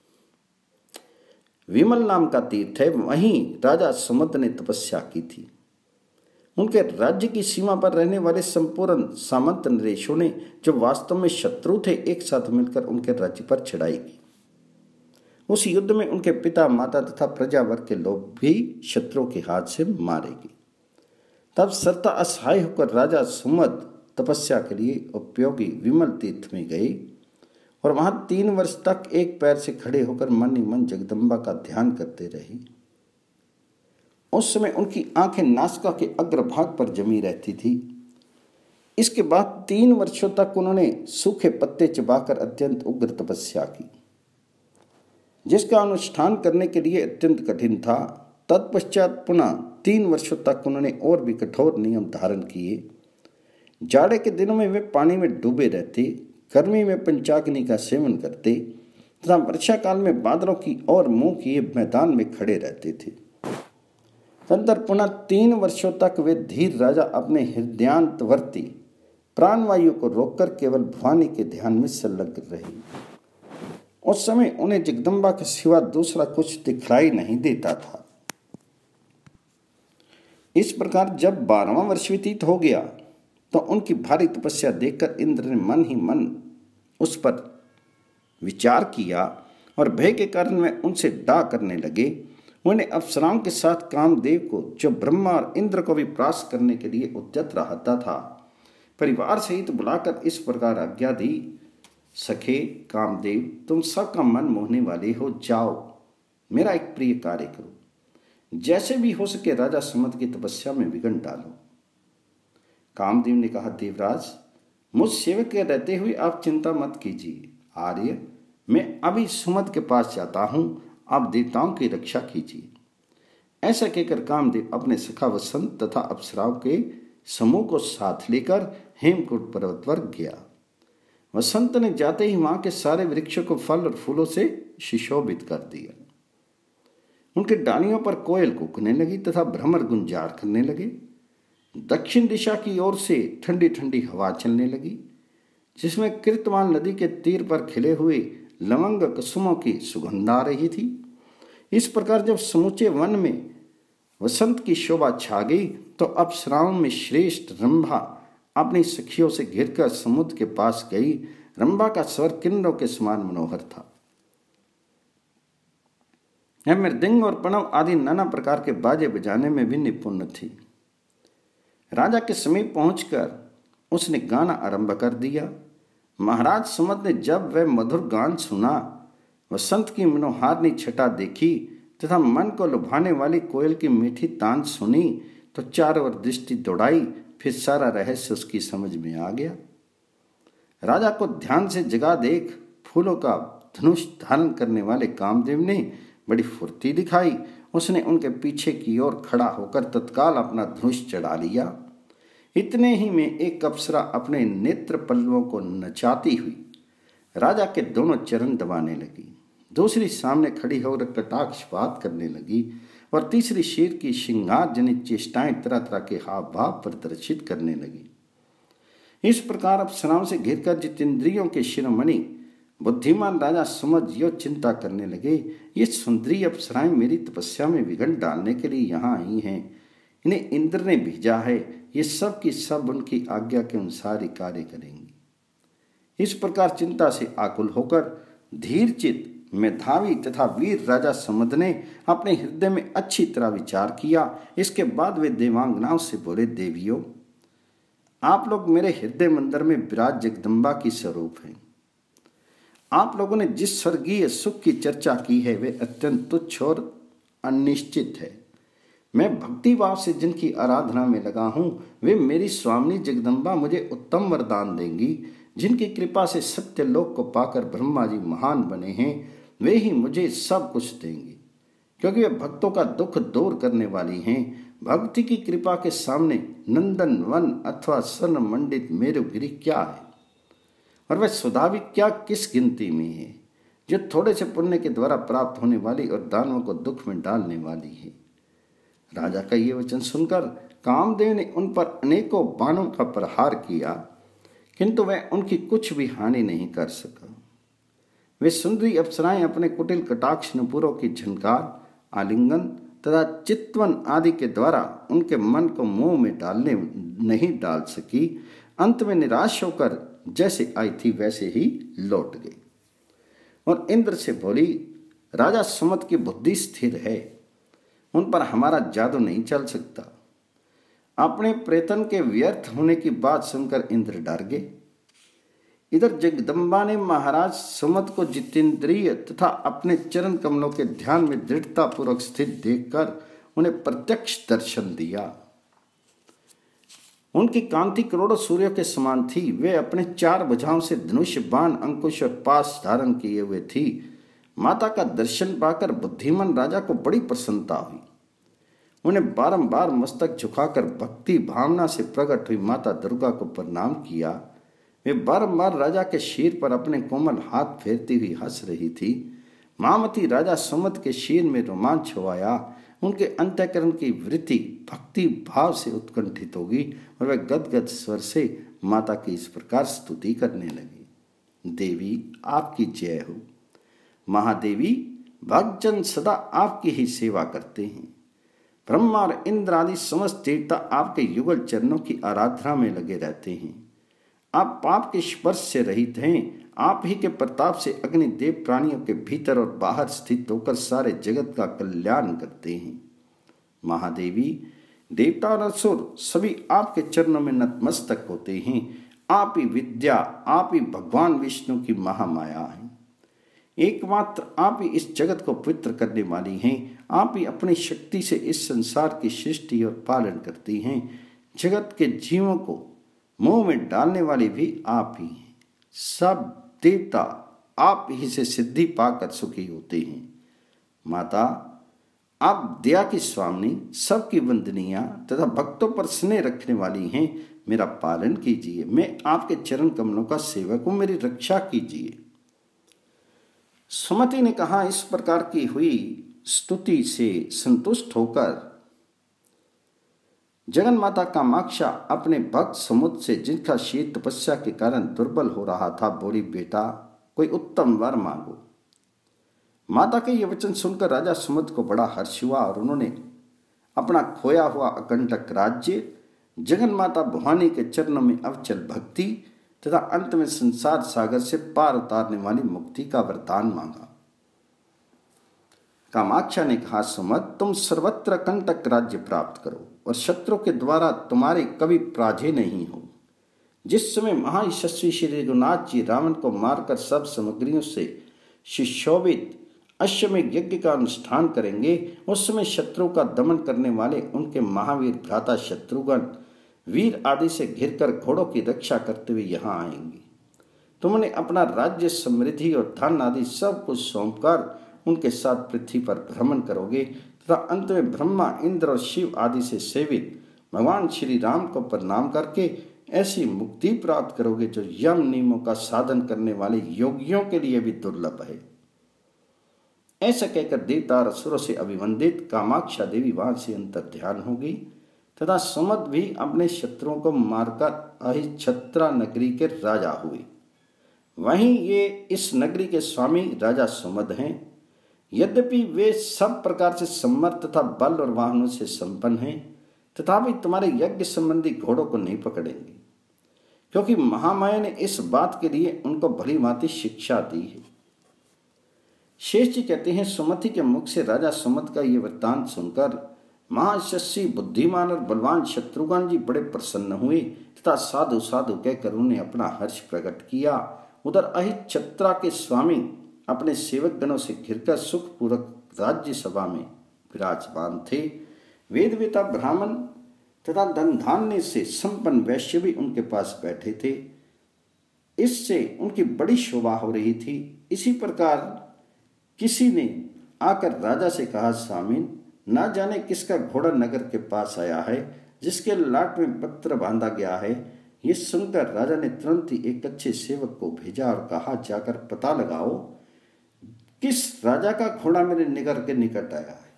विमल नाम का तीर्थ है। वहीं राजा सुमद ने तपस्या की थी। उनके राज्य की सीमा पर रहने वाले संपूर्ण सामंत नरेशों ने, जो वास्तव में शत्रु थे, एक साथ मिलकर उनके राज्य पर चढ़ाई की। उस युद्ध में उनके पिता, माता तथा प्रजावर्ग के लोग भी शत्रुओं के हाथ से मारे गए। तब सरता असहाय होकर राजा सुमद तपस्या के लिए उपयोगी विमल तीर्थ में गए और वहां तीन वर्ष तक एक पैर से खड़े होकर मन ही मन जगदम्बा का ध्यान करते रहे। उस समय उनकी आंखें नासिका के अग्रभाग पर जमी रहती थी। इसके बाद तीन वर्षों तक उन्होंने सूखे पत्ते चबाकर अत्यंत उग्र तपस्या की, जिसका अनुष्ठान करने के लिए अत्यंत कठिन था। तत्पश्चात पुनः तीन वर्षों तक उन्होंने और भी कठोर नियम धारण किए। जाड़े के दिनों में वे पानी में डूबे रहते, गर्मी में पंचाग्नि का सेवन करते तथा वर्षा काल में बादलों की ओर मुंह किए मैदान में खड़े रहते थे। तदंतर पुनः तीन वर्षों तक वे धीर राजा अपने हृदयांतवर्ती प्राणवायु को रोककर केवल भवानी के ध्यान में संलग्न रहे। उस समय उन्हें जगदम्बा के सिवा दूसरा कुछ दिखलाई नहीं देता था। इस प्रकार जब बारहवां वर्ष व्यतीत हो गया तो उनकी भारी तपस्या देखकर इंद्र ने मन ही मन उस पर विचार किया और भय के कारण वे उनसे डाह करने लगे। उन्हें अप्सराओं के साथ कामदेव को, जो ब्रह्मा और इंद्र को भी प्रास करने के लिए उद्यत रहता था, परिवार सहित बुलाकर इस प्रकार आज्ञा दी, सखे कामदेव, तुम सबका मन मोहने वाले हो, जाओ मेरा एक प्रिय कार्य करो। जैसे भी हो सके राजा सुमद की तपस्या में विघ्न डालो। कामदेव ने कहा, देवराज, मुझ सेवक के रहते हुए आप चिंता मत कीजिए। आर्य, मैं अभी सुमद के पास जाता हूं, आप देवताओं की रक्षा कीजिए। ऐसा कहकर कामदेव अपने सखा वसंत तथा अप्सराओं के समूह को साथ लेकर हेमकूट पर्वत पर गया। वसंत ने जाते ही वहां के सारे वृक्षों को फल और फूलों से सुशोभित कर दिया। उनके डालियों पर कोयल कूकने लगी तथा भ्रमर गुंजार करने लगे। दक्षिण दिशा की ओर से ठंडी ठंडी हवा चलने लगी, जिसमें कृतवान नदी के तीर पर खिले हुए लवंग कुसुमों की सुगंध आ रही थी। इस प्रकार जब समूचे वन में वसंत की शोभा छा गई तो अप्सराओं में श्रेष्ठ रंभा अपनी सखियों से घिरकर समुद्र के पास गई। रंभा का स्वर किन्नरों के समान मनोहर था। यह मृदंग और प्रणव आदि नाना प्रकार के बाजे बजाने में भी निपुण थी। राजा के समीप पहुंचकर उसने गाना आरंभ कर दिया। महाराज सुमद ने जब वह मधुर गान सुना, वसंत की मनोहारिणी छटा देखी तथा मन को लुभाने वाली कोयल की मीठी तान सुनी तो चारों ओर दृष्टि दौड़ाई। फिर सारा रहस्य उसकी समझ में आ गया। राजा को ध्यान से जगा देख फूलों का धनुष धारण करने वाले कामदेव ने बड़ी फुर्ती दिखाई। उसने उनके पीछे की ओर खड़ा होकर तत्काल अपना धनुष चढ़ा लिया। इतने ही में एक अप्सरा अपने नेत्र पल्लवों को नचाती हुई राजा के दोनों चरण दबाने लगी। दूसरी सामने खड़ी होकर कटाक्षपात करने लगी और तीसरी शेर की श्रृंगार जनित चेष्टाएं तरह तरह के हाव भाव प्रदर्शित करने लगी। इस प्रकार अप्सराओं से घिरकर जितेंद्रियों के शिरोमणि बुद्धिमान राजा सुमद यो चिंता करने लगे, ये सुंदरी अप्सराएं मेरी तपस्या में विघ्न डालने के लिए यहाँ आई हैं। इन्हें इंद्र ने भेजा है, ये सब की सब उनकी आज्ञा के अनुसार ही कार्य करेंगी। इस प्रकार चिंता से आकुल होकर धीरचित मेधावी तथा वीर राजा सुमद ने अपने हृदय में अच्छी तरह विचार किया। इसके बाद वे देवांगनाओं से बोले, देवियों, आप लोग मेरे हृदय मंदिर में विराज जगदम्बा की स्वरूप हैं। आप लोगों ने जिस स्वर्गीय सुख की चर्चा की है वे अत्यंत तुच्छ और अनिश्चित है। मैं भक्ति भाव से जिनकी आराधना में लगा हूं वे मेरी स्वामिनी जगदम्बा मुझे उत्तम वरदान देंगी। जिनकी कृपा से सत्य लोक को पाकर ब्रह्मा जी महान बने हैं वे ही मुझे सब कुछ देंगे, क्योंकि वे भक्तों का दुख दूर करने वाली हैं। भक्ति की कृपा के सामने नंदन वन अथवा स्वर्ण मंडित मेरुगिरी क्या है, और वह सुधा भी क्या किस गिनती में है, जो थोड़े से पुण्य के द्वारा प्राप्त होने वाली और दानवों को दुख में डालने वाली है। राजा का ये वचन सुनकर कामदेव ने उन पर अनेकों बाणों का प्रहार किया, किंतु वह उनकी कुछ भी हानि नहीं कर सका। वे सुंदरी अप्सराएं अपने कुटिल कटाक्ष नुपुरों की झनकार, आलिंगन तथा चितवन आदि के द्वारा उनके मन को मोह में डालने नहीं डाल सकी। अंत में निराश होकर जैसे आई थी वैसे ही लौट गई और इंद्र से बोली, राजा सुमद की बुद्धि स्थिर है, उन पर हमारा जादू नहीं चल सकता। अपने प्रयत्न के व्यर्थ होने की बात सुनकर इंद्र डर गए। इधर जगदम्बा ने महाराज सुमद को जितेंद्रिय तथा अपने चरण कमलों के ध्यान में दृढ़ता पूर्वक स्थित देखकर उन्हें प्रत्यक्ष दर्शन दिया। उनकी कांति करोड़ों सूर्यों के समान थी। वे अपने चार भुजाओं से धनुष, बाण, अंकुश और पाश धारण किए हुए थी। माता का दर्शन पाकर बुद्धिमान राजा को बड़ी प्रसन्नता हुई। उन्हें बारंबार मस्तक झुकाकर भक्ति भावना से प्रकट हुई माता दुर्गा को प्रणाम किया। वे बारंबार राजा के शीर पर अपने कोमल हाथ फेरती हुई हंस रही थी। मामती राजा सुमद के शीर में रोमांच हो आया। उनके अंतःकरण की वृत्ति भक्ति भाव से उत्कंठित होगी और वह गदगद स्वर से माता की इस प्रकार स्तुति करने लगी, देवी आपकी जय हो। महादेवी, भक्तजन सदा आपकी ही सेवा करते हैं। ब्रह्मा और इंद्र आदि समस्त देवता आपके युगल चरणों की आराधना में लगे रहते हैं। आप पाप के स्पर्श से रहित हैं। आप ही के प्रताप से अग्नि देव प्राणियों के भीतर और बाहर स्थित होकर सारे जगत का कल्याण करते हैं। महादेवी, देवता और असुर सभी आपके चरणों में नतमस्तक होते हैं। आप ही विद्या, आप ही भगवान विष्णु की महामाया है। एकमात्र आप ही इस जगत को पवित्र करने वाली हैं। आप ही अपनी शक्ति से इस संसार की सृष्टि और पालन करती हैं। जगत के जीवों को मोह में डालने वाले भी आप ही हैं। सब देवता आप ही से सिद्धि पाकर सुखी होते हैं। माता, आप दया की स्वामिनी, सबकी वंदनीया तथा भक्तों पर स्नेह रखने वाली हैं। मेरा पालन कीजिए। मैं आपके चरण कमलों का सेवक हूं, मेरी रक्षा कीजिए। सुमति ने कहा, इस प्रकार की हुई स्तुति से संतुष्ट होकर जगन माता कामाक्षा अपने भक्त समुद्र से, जिनका शीत तपस्या के कारण दुर्बल हो रहा था, बोली, बेटा कोई उत्तम वर मांगो। माता के ये वचन सुनकर राजा सुमद को बड़ा हर्ष हुआ और उन्होंने अपना खोया हुआ अकंटक राज्य, जगन माता भवानी के चरणों में अवचल भक्ति तथा अंत में संसार सागर से पार उतारने वाली मुक्ति का वरदान मांगा। कामाक्षा ने कहा, सुमद, तुम सर्वत्र कंटक राज्य प्राप्त करो और शत्रु के द्वारा तुम्हारे कभी पराजय नहीं हो। जिस समय महायशस्वी श्री रघुनाथ जी रावण को मारकर सब सामग्रियों से सुशोभित अश्वमेध यज्ञ का अनुष्ठान करेंगे, उस समय शत्रु का दमन करने वाले उनके महावीर भ्राता शत्रुघ्न वीर आदि से घिरकर घोड़ों की रक्षा करते हुए यहाँ आएंगे। तुम उन्हें अपना राज्य, समृद्धि और धन आदि सब कुछ सौंपकर उनके साथ पृथ्वी पर भ्रमण करोगे तथा अंत में ब्रह्मा, इंद्र और शिव आदि से सेवित भगवान श्री राम को प्रणाम करके ऐसी मुक्ति प्राप्त करोगे जो यम नियमों का साधन करने वाले योगियों के लिए भी दुर्लभ है। ऐसा कहकर देवता और असुरों से अभिवंदित कामाक्षा देवी वहां से अंतर ध्यान हो गई तथा सुमद भी अपने शत्रुओं को मारकर अहिछत्रा नगरी के राजा हुए। वहीं ये इस नगरी के स्वामी राजा सुमद हैं। यद्यपि वे सब प्रकार से समर्थ तथा बल और वाहनों से संपन्न हैं, तथापि तुम्हारे यज्ञ संबंधी घोड़ों को नहीं पकड़ेंगे, क्योंकि महामाया ने इस बात के लिए उनको भली भांति शिक्षा दी है। शेष जी कहते हैं, सुमति के मुख से राजा सुमद का ये वृत्तांत सुनकर महायशस्वी, बुद्धिमान और बलवान शत्रुघ्न जी बड़े प्रसन्न हुए तथा साधु साधु कहकर उन्हें अपना हर्ष प्रकट किया। उधर अहित छत्रा के स्वामी अपने सेवक गणों से घिरकर सुखपूर्वक राज्य सभा में विराजमान थे। वेदवेता ब्राह्मण तथा धन धान्य से संपन्न वैश्य भी उनके पास बैठे थे। इससे उनकी बड़ी शोभा हो रही थी। इसी प्रकार किसी ने आकर राजा से कहा, स्वामी, ना जाने किसका घोड़ा नगर के पास आया है, जिसके लाट में पत्र बांधा गया है। ये सुनकर राजा ने तुरंत ही एक अच्छे सेवक को भेजा और कहा, जाकर पता लगाओ किस राजा का घोड़ा मेरे नगर के निकट आया है।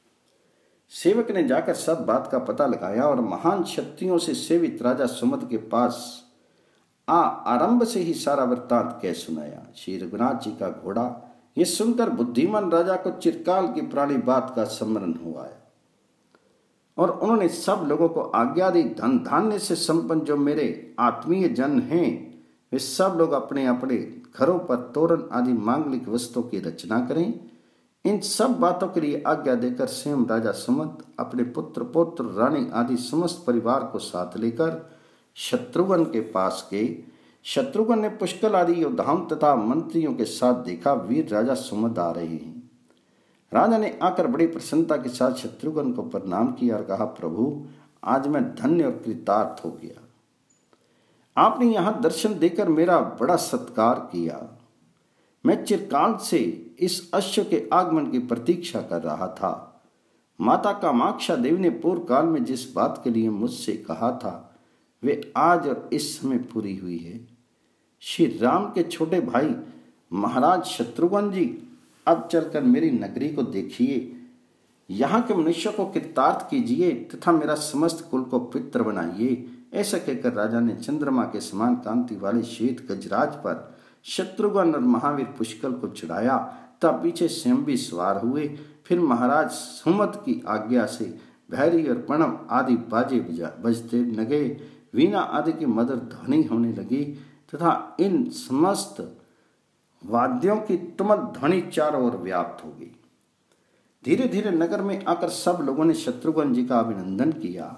सेवक ने जाकर सब बात का पता लगाया और महान क्षत्रियों से सेवित राजा सुमद के पास आ आरंभ से ही सारा वृत्तांत कह सुनाया। श्री रघुनाथ जी का घोड़ा ये सुनकर बुद्धिमान राजा को चिरकाल की पुरानी बात का स्मरण हुआ है और उन्होंने सब लोगों को आज्ञा दी, धन धान्य से संपन्न जो मेरे आत्मीय जन हैं, वे सब लोग अपने अपने घरों पर तोरण आदि मांगलिक वस्तुओं की रचना करें। इन सब बातों के लिए आज्ञा देकर स्वयं राजा सुमद अपने पुत्र पौत्र रानी आदि समस्त परिवार को साथ लेकर शत्रुघ्न के पास गए। शत्रुघ्न ने पुष्कल आदि योद्धाओं तथा मंत्रियों के साथ देखा, वीर राजा सुमद आ रहे हैं। राजा ने आकर बड़ी प्रसन्नता के साथ शत्रुघ्न को प्रणाम किया और कहा, प्रभु, आज मैं धन्य और कृतार्थ हो गया। आपने यहाँ दर्शन देकर मेरा बड़ा सत्कार किया। मैं चिरकाल से इस अश्व के आगमन की प्रतीक्षा कर रहा था। माता कामाक्षा देवी ने पूर्व काल में जिस बात के लिए मुझसे कहा था, वे आज और इस समय पूरी हुई है। श्री राम के छोटे भाई महाराज शत्रुघ्न जी, अब चलकर मेरी नगरी को देखिए, यहाँ के मनुष्यों को कृतार्थ कीजिए तथा मेरा समस्त कुल को पवित्र बनाइए। ऐसा कहकर राजा ने चंद्रमा के समान कांति वाले श्वेत गजराज पर शत्रुघ्न और महावीर पुष्कल को चढ़ाया। तब पीछे स्वयं भी सवार हुए। फिर महाराज सुमद की आज्ञा से भैरी और प्रणव आदि बाजे बजते लगे, वीणा आदि की मधुर ध्वनि होने लगी तथा इन समस्त वाद्यों की तुमत ध्वनि चारों ओर व्याप्त हो गई। धीरे धीरे नगर में आकर सब लोगों ने शत्रुघ्न जी का अभिनंदन किया,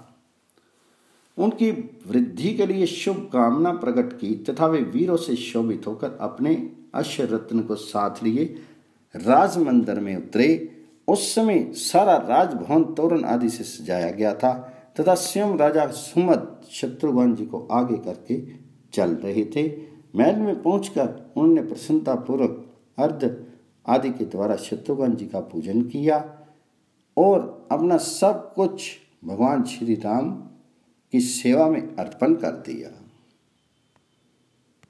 उनकी वृद्धि के लिए शुभ कामना प्रकट की तथा वे वीरों से शोभित होकर अपने अश्व रत्न को साथ लिए राजमंदिर में उतरे। उस समय सारा राजभवन तोरण आदि से सजाया गया था तथा स्वयं राजा सुमद शत्रुघ्न जी को आगे करके चल रहे थे। महल में पहुंचकर उन्होंने प्रसन्नता पूर्वक अर्घ आदि के द्वारा शत्रुघ्न जी का पूजन किया और अपना सब कुछ भगवान श्री राम की सेवा में अर्पण कर दिया।